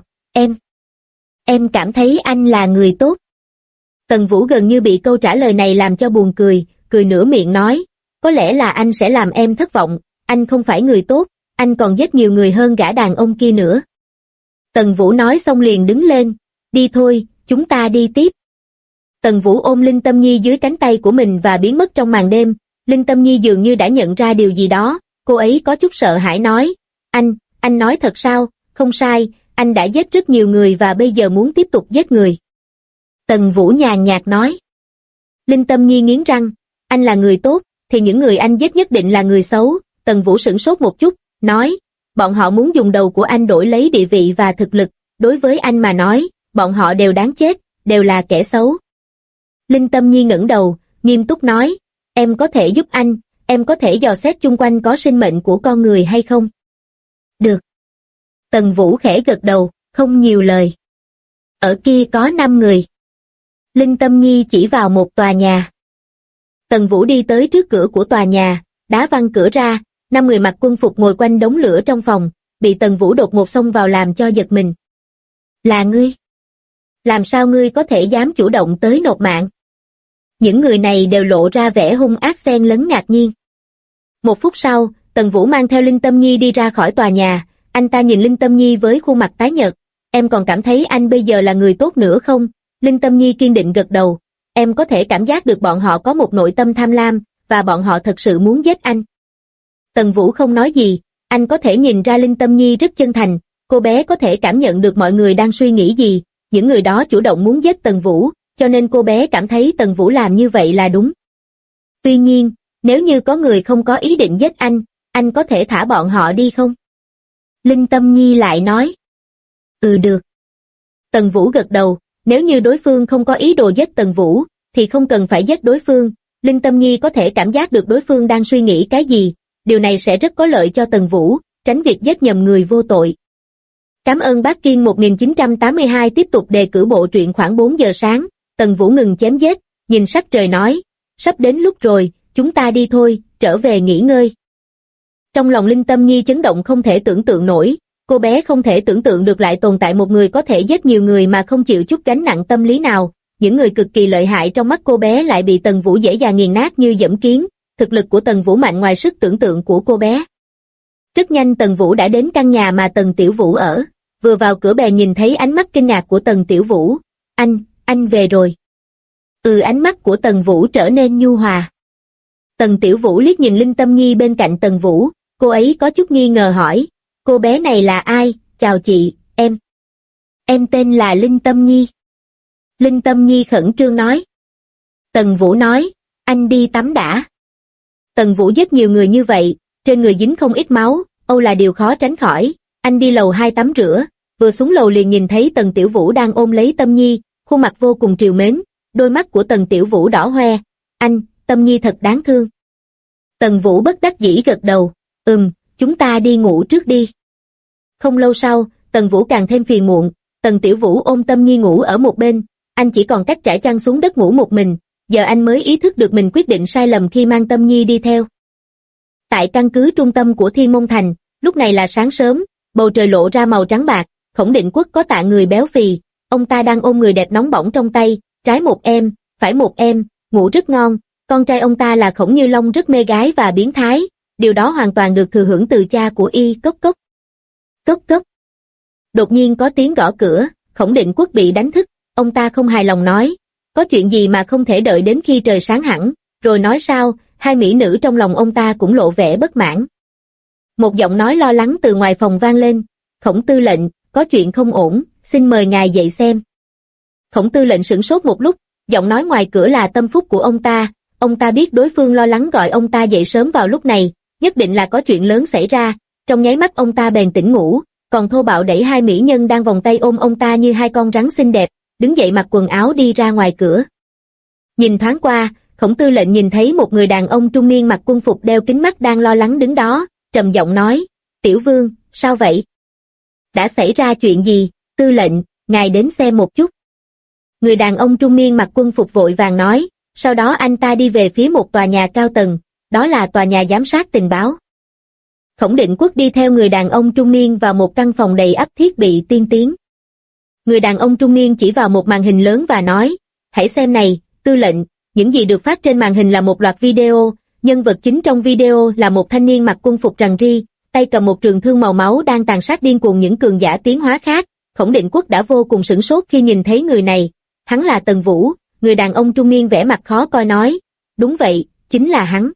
em cảm thấy anh là người tốt. Tần Vũ gần như bị câu trả lời này làm cho buồn cười, cười nửa miệng nói, có lẽ là anh sẽ làm em thất vọng, anh không phải người tốt, anh còn giết nhiều người hơn gã đàn ông kia nữa. Tần Vũ nói xong liền đứng lên, đi thôi, chúng ta đi tiếp. Tần Vũ ôm Linh Tâm Nhi dưới cánh tay của mình và biến mất trong màn đêm. Linh Tâm Nhi dường như đã nhận ra điều gì đó, cô ấy có chút sợ hãi nói, anh nói thật sao, không sai, anh đã giết rất nhiều người và bây giờ muốn tiếp tục giết người. Tần Vũ nhàn nhạt nói. Linh Tâm Nhi nghiến răng, anh là người tốt, thì những người anh giết nhất định là người xấu. Tần Vũ sửng sốt một chút, nói, bọn họ muốn dùng đầu của anh đổi lấy địa vị và thực lực, đối với anh mà nói, bọn họ đều đáng chết, đều là kẻ xấu. Linh Tâm Nhi ngẩng đầu, nghiêm túc nói, em có thể giúp anh, em có thể dò xét chung quanh có sinh mệnh của con người hay không? Được. Tần Vũ khẽ gật đầu, không nhiều lời. Ở kia có 5 người. Linh Tâm Nhi chỉ vào một tòa nhà. Tần Vũ đi tới trước cửa của tòa nhà, đá văng cửa ra, 5 người mặc quân phục ngồi quanh đống lửa trong phòng, bị Tần Vũ đột ngột xông vào làm cho giật mình. Là ngươi? Làm sao ngươi có thể dám chủ động tới nộp mạng? Những người này đều lộ ra vẻ hung ác xen lẫn ngạc nhiên. Một phút sau, Tần Vũ mang theo Linh Tâm Nhi đi ra khỏi tòa nhà, anh ta nhìn Linh Tâm Nhi với khuôn mặt tái nhợt, em còn cảm thấy anh bây giờ là người tốt nữa không? Linh Tâm Nhi kiên định gật đầu, em có thể cảm giác được bọn họ có một nội tâm tham lam, và bọn họ thật sự muốn giết anh. Tần Vũ không nói gì, anh có thể nhìn ra Linh Tâm Nhi rất chân thành, cô bé có thể cảm nhận được mọi người đang suy nghĩ gì, những người đó chủ động muốn giết Tần Vũ, cho nên cô bé cảm thấy Tần Vũ làm như vậy là đúng. Tuy nhiên, nếu như có người không có ý định giết anh có thể thả bọn họ đi không? Linh Tâm Nhi lại nói. Được. Tần Vũ gật đầu, nếu như đối phương không có ý đồ giết Tần Vũ, thì không cần phải giết đối phương. Linh Tâm Nhi có thể cảm giác được đối phương đang suy nghĩ cái gì, điều này sẽ rất có lợi cho Tần Vũ, tránh việc giết nhầm người vô tội. Cảm ơn bác Kiên 1982 tiếp tục đề cử bộ truyện khoảng 4 giờ sáng, Tần Vũ ngừng chém giết, nhìn sắc trời nói, sắp đến lúc rồi, chúng ta đi thôi, trở về nghỉ ngơi. Trong lòng Linh Tâm Nhi chấn động không thể tưởng tượng nổi, cô bé không thể tưởng tượng được lại tồn tại một người có thể giết nhiều người mà không chịu chút gánh nặng tâm lý nào, những người cực kỳ lợi hại trong mắt cô bé lại bị Tần Vũ dễ dàng nghiền nát như dẫm kiến, thực lực của Tần Vũ mạnh ngoài sức tưởng tượng của cô bé. Rất nhanh Tần Vũ đã đến căn nhà mà Tần Tiểu Vũ ở, vừa vào cửa bèn nhìn thấy ánh mắt kinh ngạc của Tần Tiểu Vũ, anh về rồi. Ánh mắt của Tần Vũ trở nên nhu hòa. Tần Tiểu Vũ liếc nhìn Linh Tâm Nhi bên cạnh Tần Vũ, cô ấy có chút nghi ngờ hỏi, cô bé này là ai? Chào chị, em tên là Linh Tâm Nhi. Linh Tâm Nhi khẩn trương nói. Tần Vũ nói, anh đi tắm đã. Tần Vũ giết nhiều người như vậy, trên người dính không ít máu, âu là điều khó tránh khỏi, anh đi lầu 2 tắm rửa, vừa xuống lầu liền nhìn thấy Tần Tiểu Vũ đang ôm lấy Tâm Nhi, khuôn mặt vô cùng trìu mến, đôi mắt của Tần Tiểu Vũ đỏ hoe, anh, Tâm Nhi thật đáng thương. Tần Vũ bất đắc dĩ gật đầu, chúng ta đi ngủ trước đi. Không lâu sau, Tần Vũ càng thêm phiền muộn, Tần Tiểu Vũ ôm Tâm Nhi ngủ ở một bên, anh chỉ còn cách trải chăn xuống đất ngủ một mình, giờ anh mới ý thức được mình quyết định sai lầm khi mang Tâm Nhi đi theo. Tại căn cứ trung tâm của Thiên Môn Thành, lúc này là sáng sớm, bầu trời lộ ra màu trắng bạc, Khổng Định Quốc có tạ người béo phì, ông ta đang ôm người đẹp nóng bỏng trong tay, trái một em, phải một em, ngủ rất ngon, con trai ông ta là Khổng Như Long rất mê gái và biến thái, điều đó hoàn toàn được thừa hưởng từ cha của y. Cốc cốc. Cốc cốc. Đột nhiên có tiếng gõ cửa, Khổng Định Quốc bị đánh thức, ông ta không hài lòng nói, có chuyện gì mà không thể đợi đến khi trời sáng hẳn, rồi nói sao, hai mỹ nữ trong lòng ông ta cũng lộ vẻ bất mãn. Một giọng nói lo lắng từ ngoài phòng vang lên, Khổng tư lệnh, có chuyện không ổn, xin mời ngài dậy xem. Khổng tư lệnh sửng sốt một lúc, giọng nói ngoài cửa là Tâm Phúc của ông ta biết đối phương lo lắng gọi ông ta dậy sớm vào lúc này, nhất định là có chuyện lớn xảy ra, trong nháy mắt ông ta bèn tỉnh ngủ, còn thô bạo đẩy hai mỹ nhân đang vòng tay ôm ông ta như hai con rắn xinh đẹp, đứng dậy mặc quần áo đi ra ngoài cửa. Nhìn thoáng qua, Khổng tư lệnh nhìn thấy một người đàn ông trung niên mặc quân phục đeo kính mắt đang lo lắng đứng đó, trầm giọng nói, Tiểu Vương, sao vậy? Đã xảy ra chuyện gì? Tư lệnh, ngài đến xem một chút. Người đàn ông trung niên mặc quân phục vội vàng nói, sau đó anh ta đi về phía một tòa nhà cao tầng, đó là tòa nhà giám sát tình báo. Khổng Định Quốc đi theo người đàn ông trung niên vào một căn phòng đầy ắp thiết bị tiên tiến. Người đàn ông trung niên chỉ vào một màn hình lớn và nói, hãy xem này, tư lệnh, những gì được phát trên màn hình là một loạt video, nhân vật chính trong video là một thanh niên mặc quân phục rằn ri, tay cầm một trường thương màu máu đang tàn sát điên cuồng những cường giả tiến hóa khác. Khổng Định Quốc đã vô cùng sửng sốt khi nhìn thấy người này, hắn là Tần Vũ, người đàn ông trung niên vẻ mặt khó coi nói, đúng vậy, chính là hắn.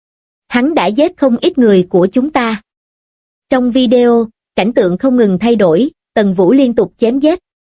Hắn đã giết không ít người của chúng ta. Trong video, cảnh tượng không ngừng thay đổi, Tần Vũ liên tục chém giết.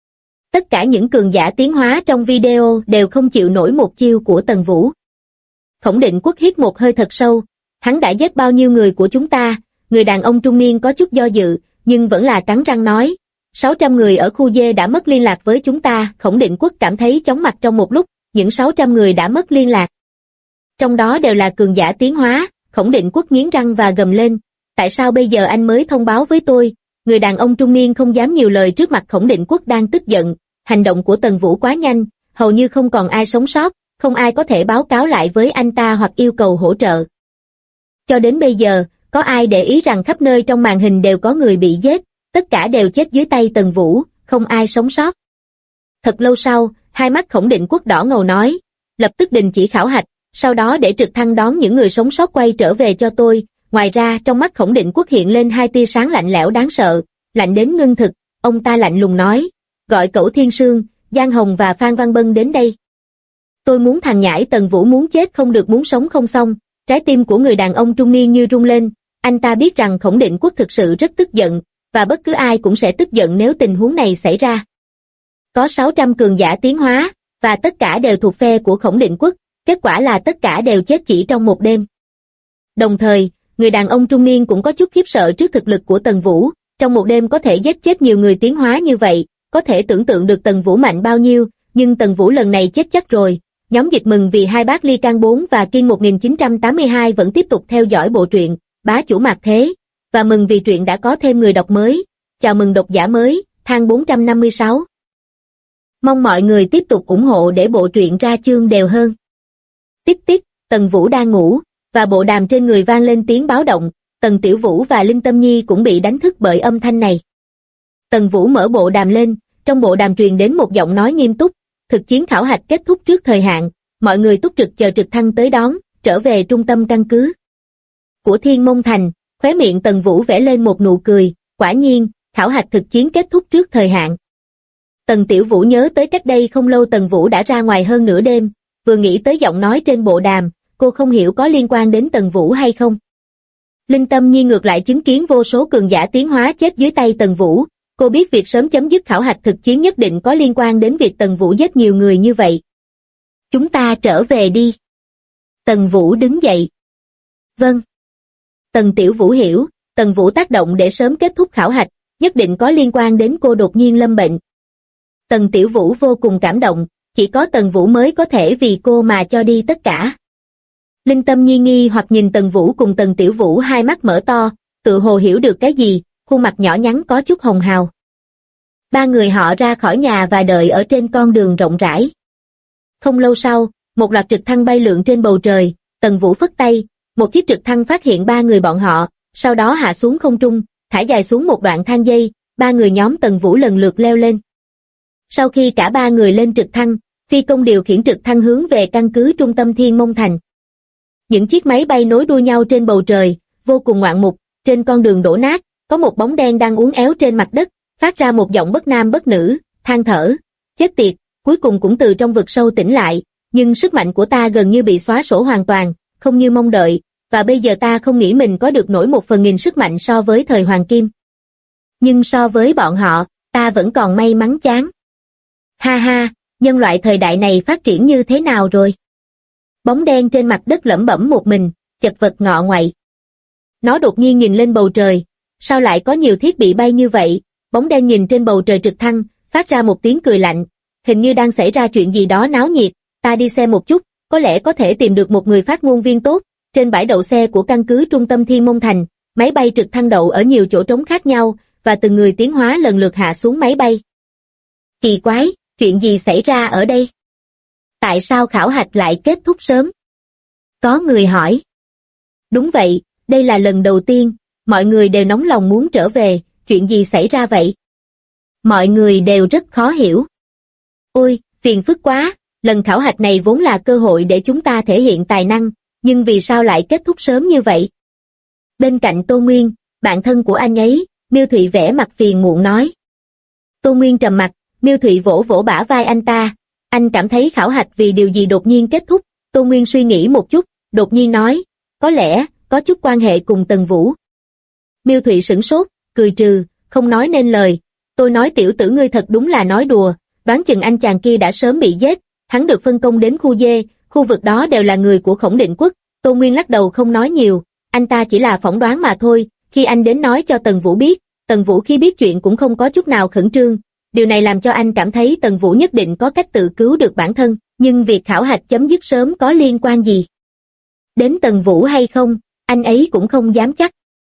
Tất cả những cường giả tiến hóa trong video đều không chịu nổi một chiêu của Tần Vũ. Khổng Định Quốc hít một hơi thật sâu, hắn đã giết bao nhiêu người của chúng ta? Người đàn ông trung niên có chút do dự, nhưng vẫn là cắn răng nói, 600 người ở khu D đã mất liên lạc với chúng ta. Khổng Định Quốc cảm thấy chóng mặt trong một lúc, những 600 người đã mất liên lạc. Trong đó đều là cường giả tiến hóa. Khổng Định Quốc nghiến răng và gầm lên, tại sao bây giờ anh mới thông báo với tôi? Người đàn ông trung niên không dám nhiều lời trước mặt Khổng Định Quốc đang tức giận, hành động của Tần Vũ quá nhanh, hầu như không còn ai sống sót, không ai có thể báo cáo lại với anh ta hoặc yêu cầu hỗ trợ. Cho đến bây giờ, có ai để ý rằng khắp nơi trong màn hình đều có người bị giết, tất cả đều chết dưới tay Tần Vũ, không ai sống sót. Thật lâu sau, hai mắt Khổng Định Quốc đỏ ngầu nói, lập tức đình chỉ khảo hạch, sau đó để trực thăng đón những người sống sót quay trở về cho tôi. Ngoài ra trong mắt Khổng Định Quốc hiện lên hai tia sáng lạnh lẽo đáng sợ, lạnh đến ngưng thực, ông ta lạnh lùng nói, gọi Cẩu Thiên Sương, Giang Hồng và Phan Văn Bân đến đây. Tôi muốn thằng nhãi Tần Vũ muốn chết không được muốn sống không xong. Trái tim của người đàn ông trung niên như rung lên, anh ta biết rằng Khổng Định Quốc thực sự rất tức giận, và bất cứ ai cũng sẽ tức giận nếu tình huống này xảy ra. Có 600 cường giả tiến hóa, và tất cả đều thuộc phe của Khổng Định Quốc, kết quả là tất cả đều chết chỉ trong một đêm. Đồng thời, người đàn ông trung niên cũng có chút khiếp sợ trước thực lực của Tần Vũ, trong một đêm có thể giết chết nhiều người tiến hóa như vậy, có thể tưởng tượng được Tần Vũ mạnh bao nhiêu, nhưng Tần Vũ lần này chết chắc rồi. Nhóm dịch mừng vì hai bác Ly Can 4 và Kiên 1982 vẫn tiếp tục theo dõi bộ truyện Bá Chủ Mạc Thế, và mừng vì truyện đã có thêm người đọc mới. Chào mừng độc giả mới, Thang 456. Mong mọi người tiếp tục ủng hộ để bộ truyện ra chương đều hơn. Tích tích, Tần Vũ đang ngủ, và bộ đàm trên người vang lên tiếng báo động, Tần Tiểu Vũ và Linh Tâm Nhi cũng bị đánh thức bởi âm thanh này. Tần Vũ mở bộ đàm lên, trong bộ đàm truyền đến một giọng nói nghiêm túc, thực chiến khảo hạch kết thúc trước thời hạn, mọi người túc trực chờ trực thăng tới đón, trở về trung tâm căn cứ của Thiên Môn Thành. Khóe miệng Tần Vũ vẽ lên một nụ cười, quả nhiên, khảo hạch thực chiến kết thúc trước thời hạn. Tần Tiểu Vũ nhớ tới cách đây không lâu Tần Vũ đã ra ngoài hơn nửa đêm, vừa nghĩ tới giọng nói trên bộ đàm, cô không hiểu có liên quan đến Tần Vũ hay không? Linh Tâm Nhi ngược lại chứng kiến vô số cường giả tiến hóa chết dưới tay Tần Vũ, cô biết việc sớm chấm dứt khảo hạch thực chiến nhất định có liên quan đến việc Tần Vũ giết nhiều người như vậy. Chúng ta trở về đi. Tần Vũ đứng dậy. Vâng. Tần Tiểu Vũ hiểu, Tần Vũ tác động để sớm kết thúc khảo hạch, nhất định có liên quan đến cô đột nhiên lâm bệnh. Tần Tiểu Vũ vô cùng cảm động, chỉ có Tần Vũ mới có thể vì cô mà cho đi tất cả. Linh Tâm Nhi nghi hoặc nhìn Tần Vũ cùng Tần Tiểu Vũ hai mắt mở to, tự hồ hiểu được cái gì, khuôn mặt nhỏ nhắn có chút hồng hào. Ba người họ ra khỏi nhà và đợi ở trên con đường rộng rãi. Không lâu sau, một loạt trực thăng bay lượn trên bầu trời, Tần Vũ phất tay, một chiếc trực thăng phát hiện ba người bọn họ, sau đó hạ xuống không trung, thả dài xuống một đoạn thang dây, ba người nhóm Tần Vũ lần lượt leo lên. Sau khi cả ba người lên trực thăng, phi công điều khiển trực thăng hướng về căn cứ trung tâm Thiên Mông Thành. Những chiếc máy bay nối đuôi nhau trên bầu trời, vô cùng ngoạn mục, trên con đường đổ nát, có một bóng đen đang uốn éo trên mặt đất, phát ra một giọng bất nam bất nữ, than thở, chết tiệt, cuối cùng cũng từ trong vực sâu tỉnh lại, nhưng sức mạnh của ta gần như bị xóa sổ hoàn toàn, không như mong đợi, và bây giờ ta không nghĩ mình có được nổi 1/1000 sức mạnh so với thời Hoàng Kim. Nhưng so với bọn họ, ta vẫn còn may mắn chán. Ha ha, nhân loại thời đại này phát triển như thế nào rồi? Bóng đen trên mặt đất lẩm bẩm một mình, chật vật ngọ ngoại. Nó đột nhiên nhìn lên bầu trời, sao lại có nhiều thiết bị bay như vậy? Bóng đen nhìn trên bầu trời trực thăng, phát ra một tiếng cười lạnh, hình như đang xảy ra chuyện gì đó náo nhiệt, ta đi xem một chút, có lẽ có thể tìm được một người phát ngôn viên tốt. Trên bãi đậu xe của căn cứ trung tâm Thiên Mông Thành, máy bay trực thăng đậu ở nhiều chỗ trống khác nhau, và từng người tiến hóa lần lượt hạ xuống máy bay. Kỳ quái, chuyện gì xảy ra ở đây? Tại sao khảo hạch lại kết thúc sớm? Có người hỏi. Đúng vậy, đây là lần đầu tiên, mọi người đều nóng lòng muốn trở về, chuyện gì xảy ra vậy? Mọi người đều rất khó hiểu. Ôi, phiền phức quá, lần khảo hạch này vốn là cơ hội để chúng ta thể hiện tài năng, nhưng vì sao lại kết thúc sớm như vậy? Bên cạnh Tô Nguyên, bạn thân của anh ấy, Miêu Thụy vẻ mặt phiền muộn nói. Tô Nguyên trầm mặt, Miêu Thụy vỗ vỗ bả vai anh ta, anh cảm thấy khảo hạch vì điều gì đột nhiên kết thúc. Tô Nguyên suy nghĩ một chút, đột nhiên nói, có lẽ, có chút quan hệ cùng Tần Vũ. Miêu Thụy sửng sốt, cười trừ, không nói nên lời, tôi nói tiểu tử ngươi thật đúng là nói đùa, đoán chừng anh chàng kia đã sớm bị giết, hắn được phân công đến khu D, khu vực đó đều là người của Khổng Định Quốc. Tô Nguyên lắc đầu không nói nhiều, anh ta chỉ là phỏng đoán mà thôi, khi anh đến nói cho Tần Vũ biết, Tần Vũ khi biết chuyện cũng không có chút nào khẩn trương, điều này làm cho anh cảm thấy Tần Vũ nhất định có cách tự cứu được bản thân, nhưng việc khảo hạch chấm dứt sớm có liên quan gì đến Tần Vũ hay không, anh ấy cũng không dám chắc.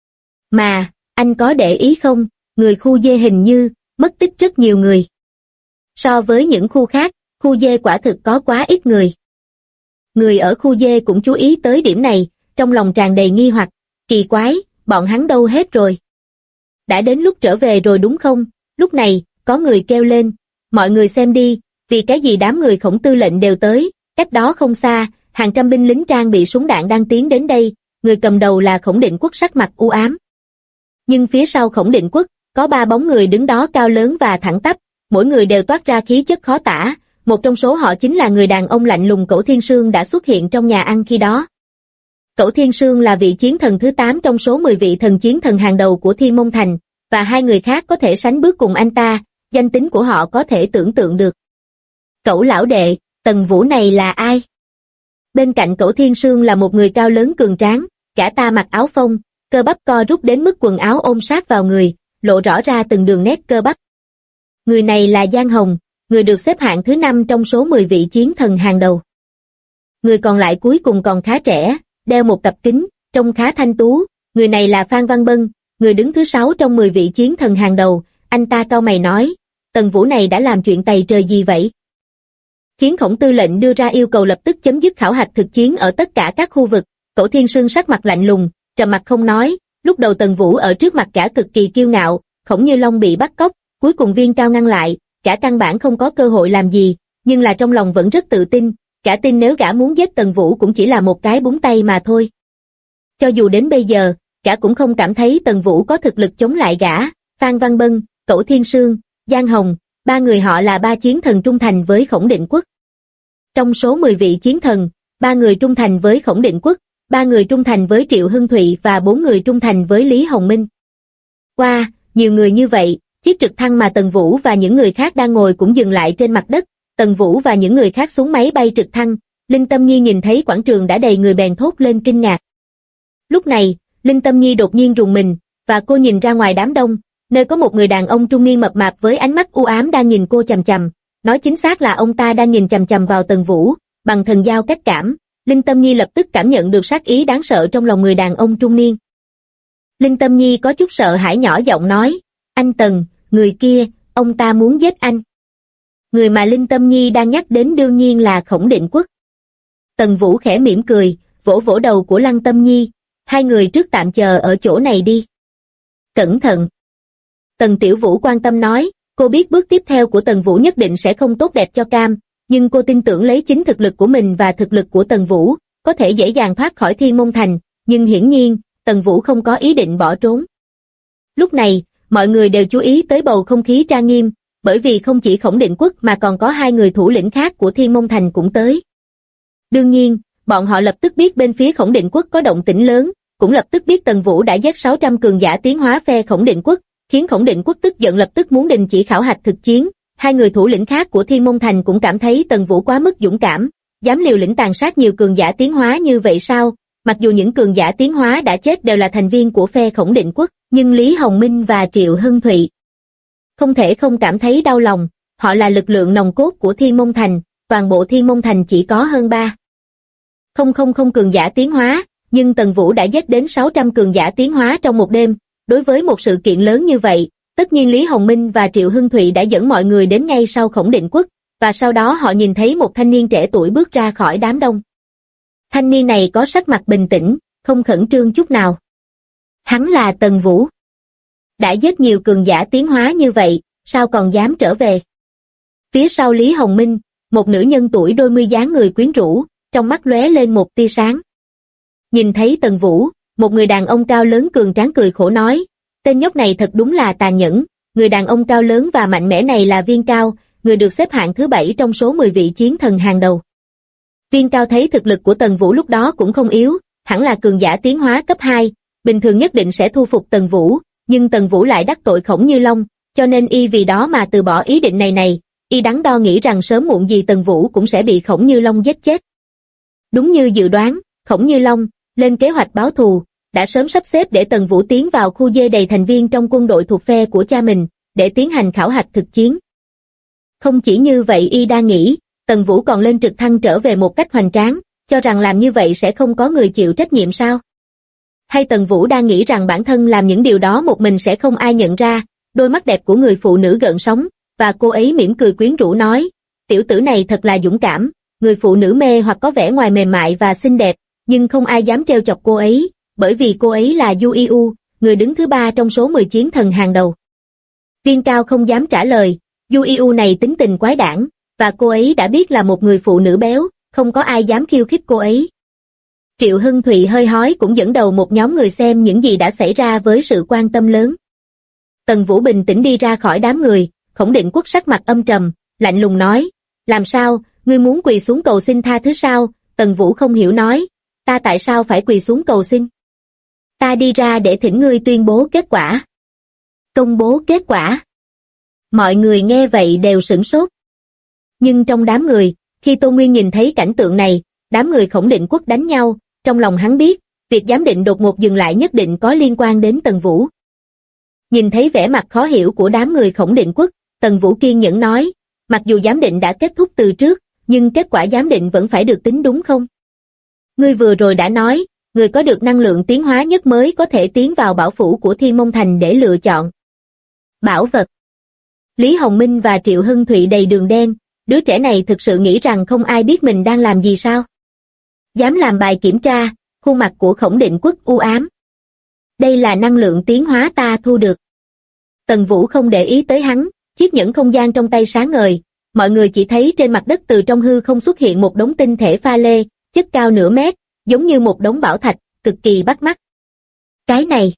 Mà, anh có để ý không, người khu D hình như mất tích rất nhiều người. So với những khu khác, khu D quả thực có quá ít người. Người ở khu D cũng chú ý tới điểm này, trong lòng tràn đầy nghi hoặc, kỳ quái, bọn hắn đâu hết rồi? Đã đến lúc trở về rồi đúng không? Lúc này, có người kêu lên, mọi người xem đi, vì cái gì đám người Khổng tư lệnh đều tới, cách đó không xa, hàng trăm binh lính trang bị súng đạn đang tiến đến đây, người cầm đầu là Khổng Định Quốc sắc mặt u ám. Nhưng phía sau Khổng Định Quốc, có 3 bóng người đứng đó cao lớn và thẳng tắp, mỗi người đều toát ra khí chất khó tả, một trong số họ chính là người đàn ông lạnh lùng Cẩu Thiên Sương đã xuất hiện trong nhà ăn khi đó. Cẩu Thiên Sương là vị chiến thần thứ 8 trong số 10 vị thần chiến thần hàng đầu của Thiên Mông Thành, và 2 người khác có thể sánh bước cùng anh ta, danh tính của họ có thể tưởng tượng được. Cẩu lão đệ, Tần Vũ này là ai? Bên cạnh Cẩu Thiên Sương là một người cao lớn cường tráng, gã ta mặc áo phông, cơ bắp co rút đến mức quần áo ôm sát vào người, lộ rõ ra từng đường nét cơ bắp. Người này là Giang Hồng, người được xếp hạng thứ 5 trong số 10 vị chiến thần hàng đầu. Người còn lại cuối cùng còn khá trẻ, đeo một cặp kính, trông khá thanh tú, người này là Phan Văn Bân, người đứng thứ 6 trong 10 vị chiến thần hàng đầu, anh ta cau mày nói, Tần Vũ này đã làm chuyện tày trời gì vậy? Khiến Khổng tư lệnh đưa ra yêu cầu lập tức chấm dứt khảo hạch thực chiến ở tất cả các khu vực. Cẩu Thiên Sương sắc mặt lạnh lùng, trầm mặt không nói, lúc đầu Tần Vũ ở trước mặt gã cực kỳ kiêu ngạo, Khổng Như Long bị bắt cóc, cuối cùng Viên Cao ngăn lại, gã căn bản không có cơ hội làm gì, nhưng là trong lòng vẫn rất tự tin, gã tin nếu gã muốn giết Tần Vũ cũng chỉ là một cái búng tay mà thôi. Cho dù đến bây giờ, gã cũng không cảm thấy Tần Vũ có thực lực chống lại gã. Phan Văn Bân, Cẩu Thiên Sương, Giang Hồng, 3 người họ là 3 chiến thần trung thành với Khổng Định Quốc. Trong số 10 vị chiến thần, 3 người trung thành với Khổng Định Quốc, 3 người trung thành với Triệu Hưng Thụy và 4 người trung thành với Lý Hồng Minh. Qua, nhiều người như vậy, chiếc trực thăng mà Tần Vũ và những người khác đang ngồi cũng dừng lại trên mặt đất. Tần Vũ và những người khác xuống máy bay trực thăng. Linh Tâm Nhi nhìn thấy quảng trường đã đầy người bèn thốt lên kinh ngạc. Lúc này, Linh Tâm Nhi đột nhiên rùng mình, và cô nhìn ra ngoài đám đông, nơi có một người đàn ông trung niên mập mạp với ánh mắt u ám đang nhìn cô chằm chằm. Nói chính xác là ông ta đang nhìn chằm chằm vào Tần Vũ, bằng thần giao cách cảm. Linh Tâm Nhi lập tức cảm nhận được sát ý đáng sợ trong lòng người đàn ông trung niên. Linh Tâm Nhi có chút sợ hãi nhỏ giọng nói, anh Tần, người kia, ông ta muốn giết anh. Người mà Linh Tâm Nhi đang nhắc đến đương nhiên là Khổng Định Quốc. Tần Vũ khẽ mỉm cười, vỗ vỗ đầu của Lăng Tâm Nhi, hai người trước tạm chờ ở chỗ này đi. Cẩn thận. Tần Tiểu Vũ quan tâm nói, cô biết bước tiếp theo của Tần Vũ nhất định sẽ không tốt đẹp cho Cam, nhưng cô tin tưởng lấy chính thực lực của mình và thực lực của Tần Vũ, có thể dễ dàng thoát khỏi Thiên Môn Thành, nhưng hiển nhiên, Tần Vũ không có ý định bỏ trốn. Lúc này, mọi người đều chú ý tới bầu không khí trang nghiêm, bởi vì không chỉ Khổng Định Quốc mà còn có 2 người thủ lĩnh khác của Thiên Môn Thành cũng tới. Đương nhiên, bọn họ lập tức biết bên phía Khổng Định Quốc có động tĩnh lớn, cũng lập tức biết Tần Vũ đã giết 600 cường giả tiến hóa phe Khổng Định Quốc, khiến Khổng Định Quốc tức giận lập tức muốn đình chỉ khảo hạch thực chiến. 2 người thủ lĩnh khác của Thiên Môn Thành cũng cảm thấy Tần Vũ quá mức dũng cảm, dám liều lĩnh tàn sát nhiều cường giả tiến hóa như vậy sao? Mặc dù những cường giả tiến hóa đã chết đều là thành viên của phe Khổng Định Quốc, nhưng Lý Hồng Minh và Triệu Hưng Thụy không thể không cảm thấy đau lòng, họ là lực lượng nòng cốt của Thiên Môn Thành, toàn bộ Thiên Môn Thành chỉ có hơn 3,000 cường giả tiến hóa, nhưng Tần Vũ đã giết đến 600 cường giả tiến hóa trong một đêm. Đối với một sự kiện lớn như vậy, tất nhiên Lý Hồng Minh và Triệu Hưng Thụy đã dẫn mọi người đến ngay sau Khổng Định Quốc, và sau đó họ nhìn thấy một thanh niên trẻ tuổi bước ra khỏi đám đông. Thanh niên này có sắc mặt bình tĩnh, không khẩn trương chút nào. Hắn là Tần Vũ. Đã giết nhiều cường giả tiến hóa như vậy, sao còn dám trở về? Phía sau Lý Hồng Minh, một nữ nhân tuổi đôi mươi dáng người quyến rũ, trong mắt lóe lên một tia sáng. Nhìn thấy Tần Vũ, một người đàn ông cao lớn cường tráng cười khổ nói, tên nhóc này thật đúng là tàn nhẫn. Người đàn ông cao lớn và mạnh mẽ này là Viên Cao, người được xếp hạng thứ 7 trong số 10 vị chiến thần hàng đầu. Viên Cao thấy thực lực của Tần Vũ lúc đó cũng không yếu, hẳn là cường giả tiến hóa cấp 2, bình thường nhất định sẽ thu phục Tần Vũ, nhưng Tần Vũ lại đắc tội Khổng Như Long, cho nên y vì đó mà từ bỏ ý định này, y đắn đo nghĩ rằng sớm muộn gì Tần Vũ cũng sẽ bị Khổng Như Long giết chết. Đúng như dự đoán, Khổng Như Long lên kế hoạch báo thù, đã sớm sắp xếp để Tần Vũ tiến vào khu dê đầy thành viên trong quân đội thuộc phe của cha mình, để tiến hành khảo hạch thực chiến. Không chỉ như vậy, y đang nghĩ, Tần Vũ còn lên trực thăng trở về một cách hoành tráng, cho rằng làm như vậy sẽ không có người chịu trách nhiệm sao? Hay Tần Vũ đang nghĩ rằng bản thân làm những điều đó một mình sẽ không ai nhận ra? Đôi mắt đẹp của người phụ nữ gợn sóng, và cô ấy mỉm cười quyến rũ nói, tiểu tử này thật là dũng cảm. Người phụ nữ mê hoặc có vẻ ngoài mềm mại và xinh đẹp, nhưng không ai dám trêu chọc cô ấy, bởi vì cô ấy là Du Yêu, người đứng thứ 3 trong số 10 chiến thần hàng đầu. Viên Cao không dám trả lời, Du Yêu này tính tình quái đản, và cô ấy đã biết là một người phụ nữ béo, không có ai dám khiêu khích cô ấy. Triệu Hưng Thụy hơi hói cũng dẫn đầu một nhóm người xem những gì đã xảy ra với sự quan tâm lớn. Tần Vũ bình tĩnh đi ra khỏi đám người, Khổng Định Quốc sắc mặt âm trầm, lạnh lùng nói, làm sao, ngươi muốn quỳ xuống cầu xin tha thứ sao? Tần Vũ không hiểu nói, ta tại sao phải quỳ xuống cầu xin? Ta đi ra để thỉnh ngươi tuyên bố kết quả. Công bố kết quả. Mọi người nghe vậy đều sửng sốt. Nhưng trong đám người, khi Tô Nguyên nhìn thấy cảnh tượng này, đám người Khổng Định Quốc đánh nhau, trong lòng hắn biết, việc giám định đột ngột dừng lại nhất định có liên quan đến Tần Vũ. Nhìn thấy vẻ mặt khó hiểu của đám người Khổng Định Quốc, Tần Vũ kiên nhẫn nói, mặc dù giám định đã kết thúc từ trước, nhưng kết quả giám định vẫn phải được tính đúng không? Ngươi vừa rồi đã nói, người có được năng lượng tiến hóa nhất mới có thể tiến vào bảo phủ của Thiên Môn Thành để lựa chọn bảo vật. Lý Hồng Minh và Triệu Hưng Thụy đầy đường đen, đứa trẻ này thực sự nghĩ rằng không ai biết mình đang làm gì sao? Dám làm bài kiểm tra, khuôn mặt của Khổng Định Quốc u ám. Đây là năng lượng tiến hóa ta thu được. Tần Vũ không để ý tới hắn, chiếc nhẫn không gian trong tay sáng ngời, mọi người chỉ thấy trên mặt đất từ trong hư không xuất hiện một đống tinh thể pha lê, chất cao nửa mét, giống như một đống bảo thạch, cực kỳ bắt mắt. Cái này,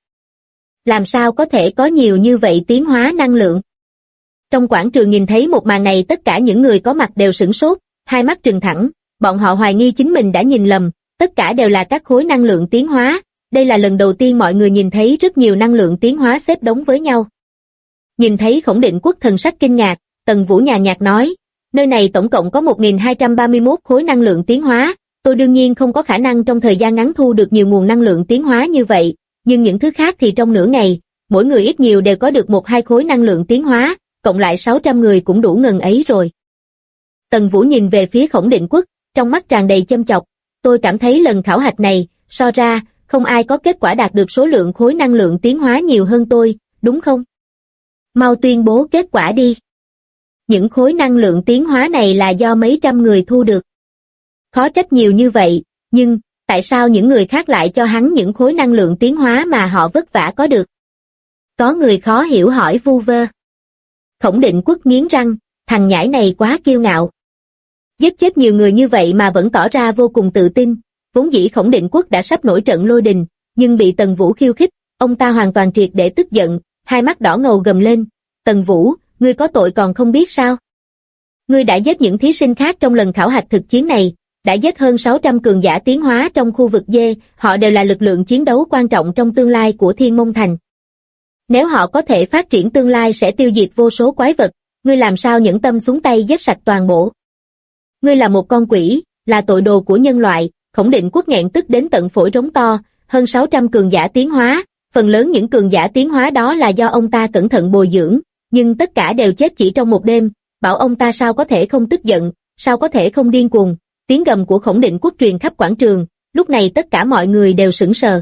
làm sao có thể có nhiều như vậy tiến hóa năng lượng? Trong quảng trường nhìn thấy một màn này tất cả những người có mặt đều sửng sốt, hai mắt trừng thẳng, bọn họ hoài nghi chính mình đã nhìn lầm, tất cả đều là các khối năng lượng tiến hóa. Đây là lần đầu tiên mọi người nhìn thấy rất nhiều năng lượng tiến hóa xếp đống với nhau. Nhìn thấy Khổng Định Quốc thần sắc kinh ngạc, Tần Vũ nhàn nhạt nói, nơi này tổng cộng có 1231 khối năng lượng tiến hóa, tôi đương nhiên không có khả năng trong thời gian ngắn thu được nhiều nguồn năng lượng tiến hóa như vậy, nhưng những thứ khác thì trong nửa ngày, mỗi người ít nhiều đều có được 1-2 khối năng lượng tiến hóa, cộng lại 600 người cũng đủ ngần ấy rồi. Tần Vũ nhìn về phía Khổng Định Quốc, trong mắt tràn đầy châm chọc, tôi cảm thấy lần khảo hạch này, so ra, không ai có kết quả đạt được số lượng khối năng lượng tiến hóa nhiều hơn tôi, đúng không? Mau tuyên bố kết quả đi. Những khối năng lượng tiến hóa này là do mấy trăm người thu được. Khó trách nhiều như vậy, nhưng, tại sao những người khác lại cho hắn những khối năng lượng tiến hóa mà họ vất vả có được? Có người khó hiểu hỏi vu vơ. Khổng Định Quốc nghiến răng, thằng nhãi này quá kiêu ngạo. Giết chết nhiều người như vậy mà vẫn tỏ ra vô cùng tự tin, vốn dĩ Khổng Định Quốc đã sắp nổi trận lôi đình, nhưng bị Tần Vũ khiêu khích, ông ta hoàn toàn triệt để tức giận, hai mắt đỏ ngầu gầm lên, Tần Vũ, ngươi có tội còn không biết sao? Ngươi đã giết những thí sinh khác trong lần khảo hạch thực chiến này, đã giết hơn 600 cường giả tiến hóa trong khu vực D, họ đều là lực lượng chiến đấu quan trọng trong tương lai của Thiên Môn Thành. Nếu họ có thể phát triển tương lai sẽ tiêu diệt vô số quái vật, ngươi làm sao nhẫn tâm xuống tay giết sạch toàn bộ? Ngươi là một con quỷ, là tội đồ của nhân loại. Khổng Định Quốc nghẹn tức đến tận phổi rống to, hơn 600 cường giả tiến hóa, phần lớn những cường giả tiến hóa đó là do ông ta cẩn thận bồi dưỡng, nhưng tất cả đều chết chỉ trong một đêm, bảo ông ta sao có thể không tức giận, sao có thể không điên cuồng. Tiếng gầm của Khổng Định Quốc truyền khắp quảng trường, lúc này tất cả mọi người đều sững sờ.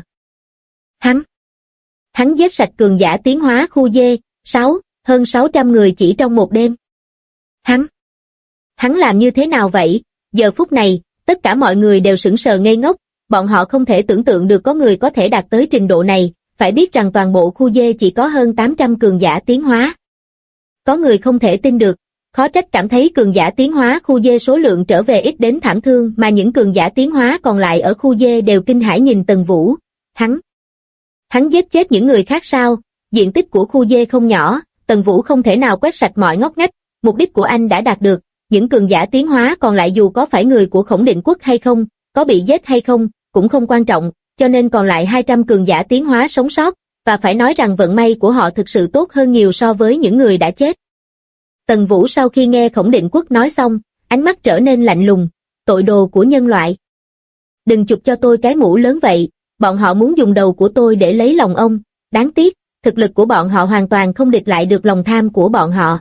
Hắn giết sạch cường giả tiến hóa khu D6, hơn 600 người chỉ trong một đêm. Hắn làm như thế nào vậy? Giờ phút này, tất cả mọi người đều sững sờ ngây ngốc, bọn họ không thể tưởng tượng được có người có thể đạt tới trình độ này, phải biết rằng toàn bộ khu D chỉ có hơn 800 cường giả tiến hóa. Có người không thể tin được, khó trách cảm thấy cường giả tiến hóa khu D số lượng trở về ít đến thảm thương mà những cường giả tiến hóa còn lại ở khu D đều kinh hãi nhìn Tần Vũ. Hắn giết chết những người khác sao? Diện tích của khu D không nhỏ, Tần Vũ không thể nào quét sạch mọi ngóc ngách, mục đích của anh đã đạt được. Những cường giả tiến hóa còn lại dù có phải người của Khổng Định Quốc hay không, có bị giết hay không, cũng không quan trọng, cho nên còn lại 200 cường giả tiến hóa sống sót, và phải nói rằng vận may của họ thực sự tốt hơn nhiều so với những người đã chết. Tần Vũ sau khi nghe Khổng Định Quốc nói xong, ánh mắt trở nên lạnh lùng, tội đồ của nhân loại. Đừng chụp cho tôi cái mũ lớn vậy, bọn họ muốn dùng đầu của tôi để lấy lòng ông, đáng tiếc, thực lực của bọn họ hoàn toàn không địch lại được lòng tham của bọn họ.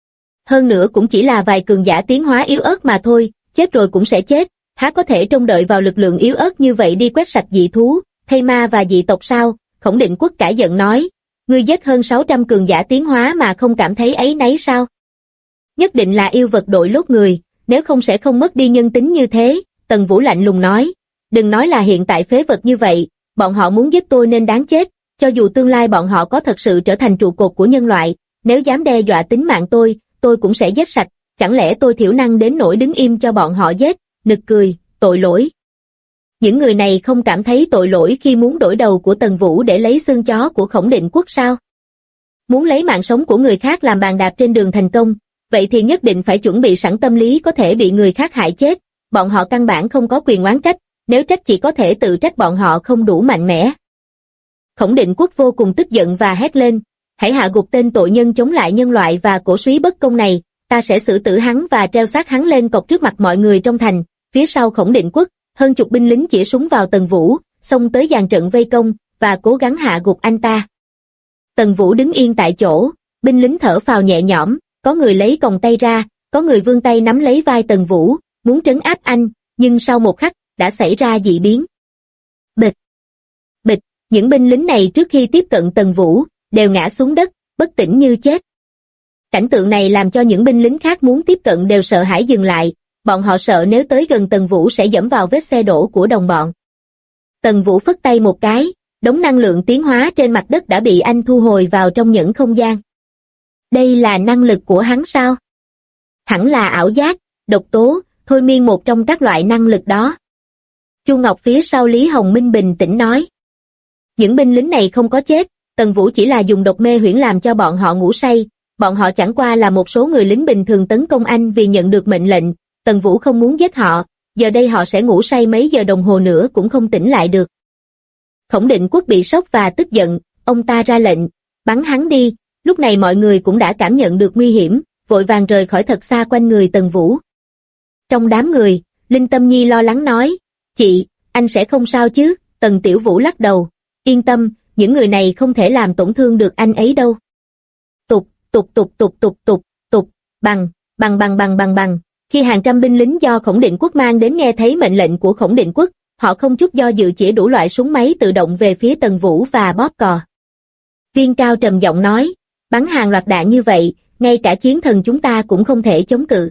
Hơn nữa cũng chỉ là vài cường giả tiến hóa yếu ớt mà thôi, chết rồi cũng sẽ chết, há có thể trông đợi vào lực lượng yếu ớt như vậy đi quét sạch dị thú, thây ma và dị tộc sao? Khổng Định Quốc cả giận nói, ngươi giết hơn 600 cường giả tiến hóa mà không cảm thấy áy náy sao? Nhất định là yêu vật đội lốt người, nếu không sẽ không mất đi nhân tính như thế. Tần Vũ lạnh lùng nói, đừng nói là hiện tại phế vật như vậy, bọn họ muốn giết tôi nên đáng chết, cho dù tương lai bọn họ có thật sự trở thành trụ cột của nhân loại, nếu dám đe dọa tính mạng tôi cũng sẽ giết sạch, chẳng lẽ tôi thiểu năng đến nỗi đứng im cho bọn họ giết? Nực cười, tội lỗi. Những người này không cảm thấy tội lỗi khi muốn đổi đầu của Tần Vũ để lấy xương chó của Khổng Định Quốc sao? Muốn lấy mạng sống của người khác làm bàn đạp trên đường thành công, vậy thì nhất định phải chuẩn bị sẵn tâm lý có thể bị người khác hại chết, bọn họ căn bản không có quyền oán trách, nếu trách chỉ có thể tự trách bọn họ không đủ mạnh mẽ. Khổng Định Quốc vô cùng tức giận và hét lên, hãy hạ gục tên tội nhân chống lại nhân loại và cổ súy bất công này, ta sẽ xử tử hắn và treo xác hắn lên cọc trước mặt mọi người trong thành. Phía sau Khổng Định Quốc, hơn chục binh lính chĩa súng vào Tần Vũ, xông tới dàn trận vây công và cố gắng hạ gục anh ta. Tần Vũ đứng yên tại chỗ, binh lính thở phào nhẹ nhõm, có người lấy còng tay ra, có người vươn tay nắm lấy vai Tần Vũ, muốn trấn áp anh, nhưng sau một khắc, đã xảy ra dị biến. Bịch! Bịch! Những binh lính này trước khi tiếp cận Tần Vũ, đều ngã xuống đất, bất tỉnh như chết. Cảnh tượng này làm cho những binh lính khác muốn tiếp cận đều sợ hãi dừng lại, bọn họ sợ nếu tới gần Tần Vũ sẽ dẫm vào vết xe đổ của đồng bọn. Tần Vũ phất tay một cái, đống năng lượng tiến hóa trên mặt đất đã bị anh thu hồi vào trong nhẫn không gian. Đây là năng lực của hắn sao? Hẳn là ảo giác, độc tố, thôi miên một trong các loại năng lực đó. Chu Ngọc phía sau Lý Hồng Minh bình tĩnh nói. Những binh lính này không có chết, Tần Vũ chỉ là dùng độc mê huyễn làm cho bọn họ ngủ say, bọn họ chẳng qua là một số người lính bình thường tấn công anh vì nhận được mệnh lệnh, Tần Vũ không muốn giết họ, giờ đây họ sẽ ngủ say mấy giờ đồng hồ nữa cũng không tỉnh lại được. Khổng Định Quốc bị sốc và tức giận, ông ta ra lệnh, bắn hắn đi, lúc này mọi người cũng đã cảm nhận được nguy hiểm, vội vàng rời khỏi thật xa quanh người Tần Vũ. Trong đám người, Linh Tâm Nhi lo lắng nói, chị, anh sẽ không sao chứ? Tần Tiểu Vũ lắc đầu, yên tâm, những người này không thể làm tổn thương được anh ấy đâu. Tục, tục tục tục tục tục, tục, bằng, bằng bằng bằng bằng bằng. Khi hàng trăm binh lính do Khổng Định Quốc mang đến nghe thấy mệnh lệnh của Khổng Định Quốc, họ không chút do dự chĩa đủ loại súng máy tự động về phía Tần Vũ và bóp cò. Viên Cao trầm giọng nói, bắn hàng loạt đạn như vậy, ngay cả chiến thần chúng ta cũng không thể chống cự.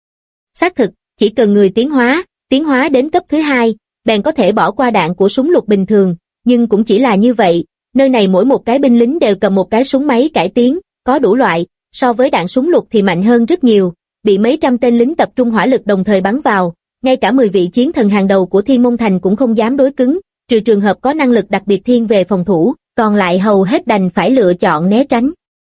Xác thực, chỉ cần người tiến hóa đến cấp thứ 2, bèn có thể bỏ qua đạn của súng lục bình thường, nhưng cũng chỉ là như vậy, nơi này mỗi một cái binh lính đều cầm một cái súng máy cải tiến, có đủ loại, so với đạn súng lục thì mạnh hơn rất nhiều, bị mấy trăm tên lính tập trung hỏa lực đồng thời bắn vào, ngay cả 10 vị chiến thần hàng đầu của Thiên Môn Thành cũng không dám đối cứng, trừ trường hợp có năng lực đặc biệt thiên về phòng thủ, còn lại hầu hết đành phải lựa chọn né tránh.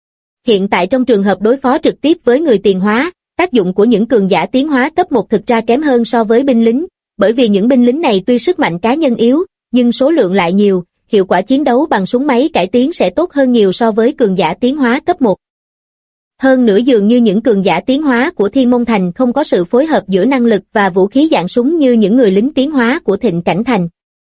Hiện tại trong trường hợp đối phó trực tiếp với người tiền hóa, tác dụng của những cường giả tiến hóa cấp 1 thực ra kém hơn so với binh lính, bởi vì những binh lính này tuy sức mạnh cá nhân yếu, nhưng số lượng lại nhiều, hiệu quả chiến đấu bằng súng máy cải tiến sẽ tốt hơn nhiều so với cường giả tiến hóa cấp 1. Hơn nữa dường như những cường giả tiến hóa của Thiên Môn Thành không có sự phối hợp giữa năng lực và vũ khí dạng súng như những người lính tiến hóa của Thịnh Cảnh Thành.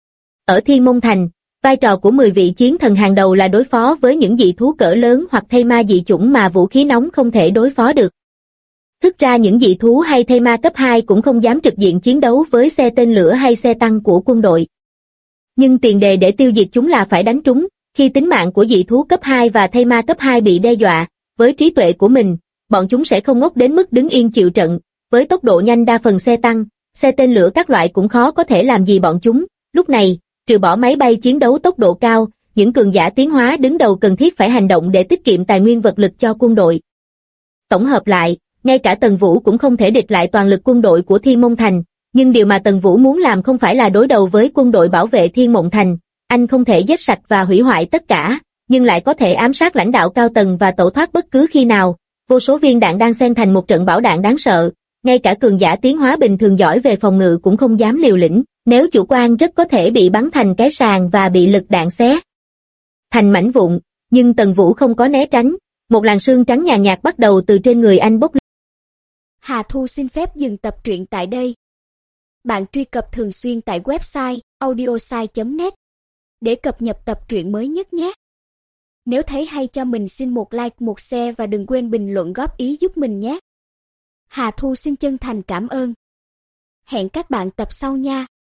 Ở Thiên Môn Thành, vai trò của 10 vị chiến thần hàng đầu là đối phó với những dị thú cỡ lớn hoặc thây ma dị chủng mà vũ khí nóng không thể đối phó được. Thực ra những dị thú hay thây ma cấp 2 cũng không dám trực diện chiến đấu với xe tên lửa hay xe tăng của quân đội. Nhưng tiền đề để tiêu diệt chúng là phải đánh trúng, khi tính mạng của dị thú cấp 2 và thây ma cấp 2 bị đe dọa, với trí tuệ của mình, bọn chúng sẽ không ngốc đến mức đứng yên chịu trận, với tốc độ nhanh đa phần xe tăng, xe tên lửa các loại cũng khó có thể làm gì bọn chúng, lúc này, trừ bỏ máy bay chiến đấu tốc độ cao, những cường giả tiến hóa đứng đầu cần thiết phải hành động để tiết kiệm tài nguyên vật lực cho quân đội. Tổng hợp lại, ngay cả Tần Vũ cũng không thể địch lại toàn lực quân đội của Thiên Môn Thành, nhưng điều mà Tần Vũ muốn làm không phải là đối đầu với quân đội bảo vệ Thiên Mộng Thành, anh không thể giết sạch và hủy hoại tất cả, nhưng lại có thể ám sát lãnh đạo cao tầng và tẩu thoát bất cứ khi nào, vô số viên đạn đang xen thành một trận bão đạn đáng sợ, ngay cả cường giả tiến hóa bình thường giỏi về phòng ngự cũng không dám liều lĩnh, nếu chủ quan rất có thể bị bắn thành cái sàng và bị lực đạn xé thành mảnh vụn, nhưng Tần Vũ không có né tránh, một làn sương trắng nhàn nhạt bắt đầu từ trên người anh bốc lên. Hà Thu xin phép dừng tập truyện tại đây. Bạn truy cập thường xuyên tại website audiosai.net để cập nhật tập truyện mới nhất nhé. Nếu thấy hay cho mình xin một like, một share và đừng quên bình luận góp ý giúp mình nhé. Hà Thu xin chân thành cảm ơn. Hẹn các bạn tập sau nha.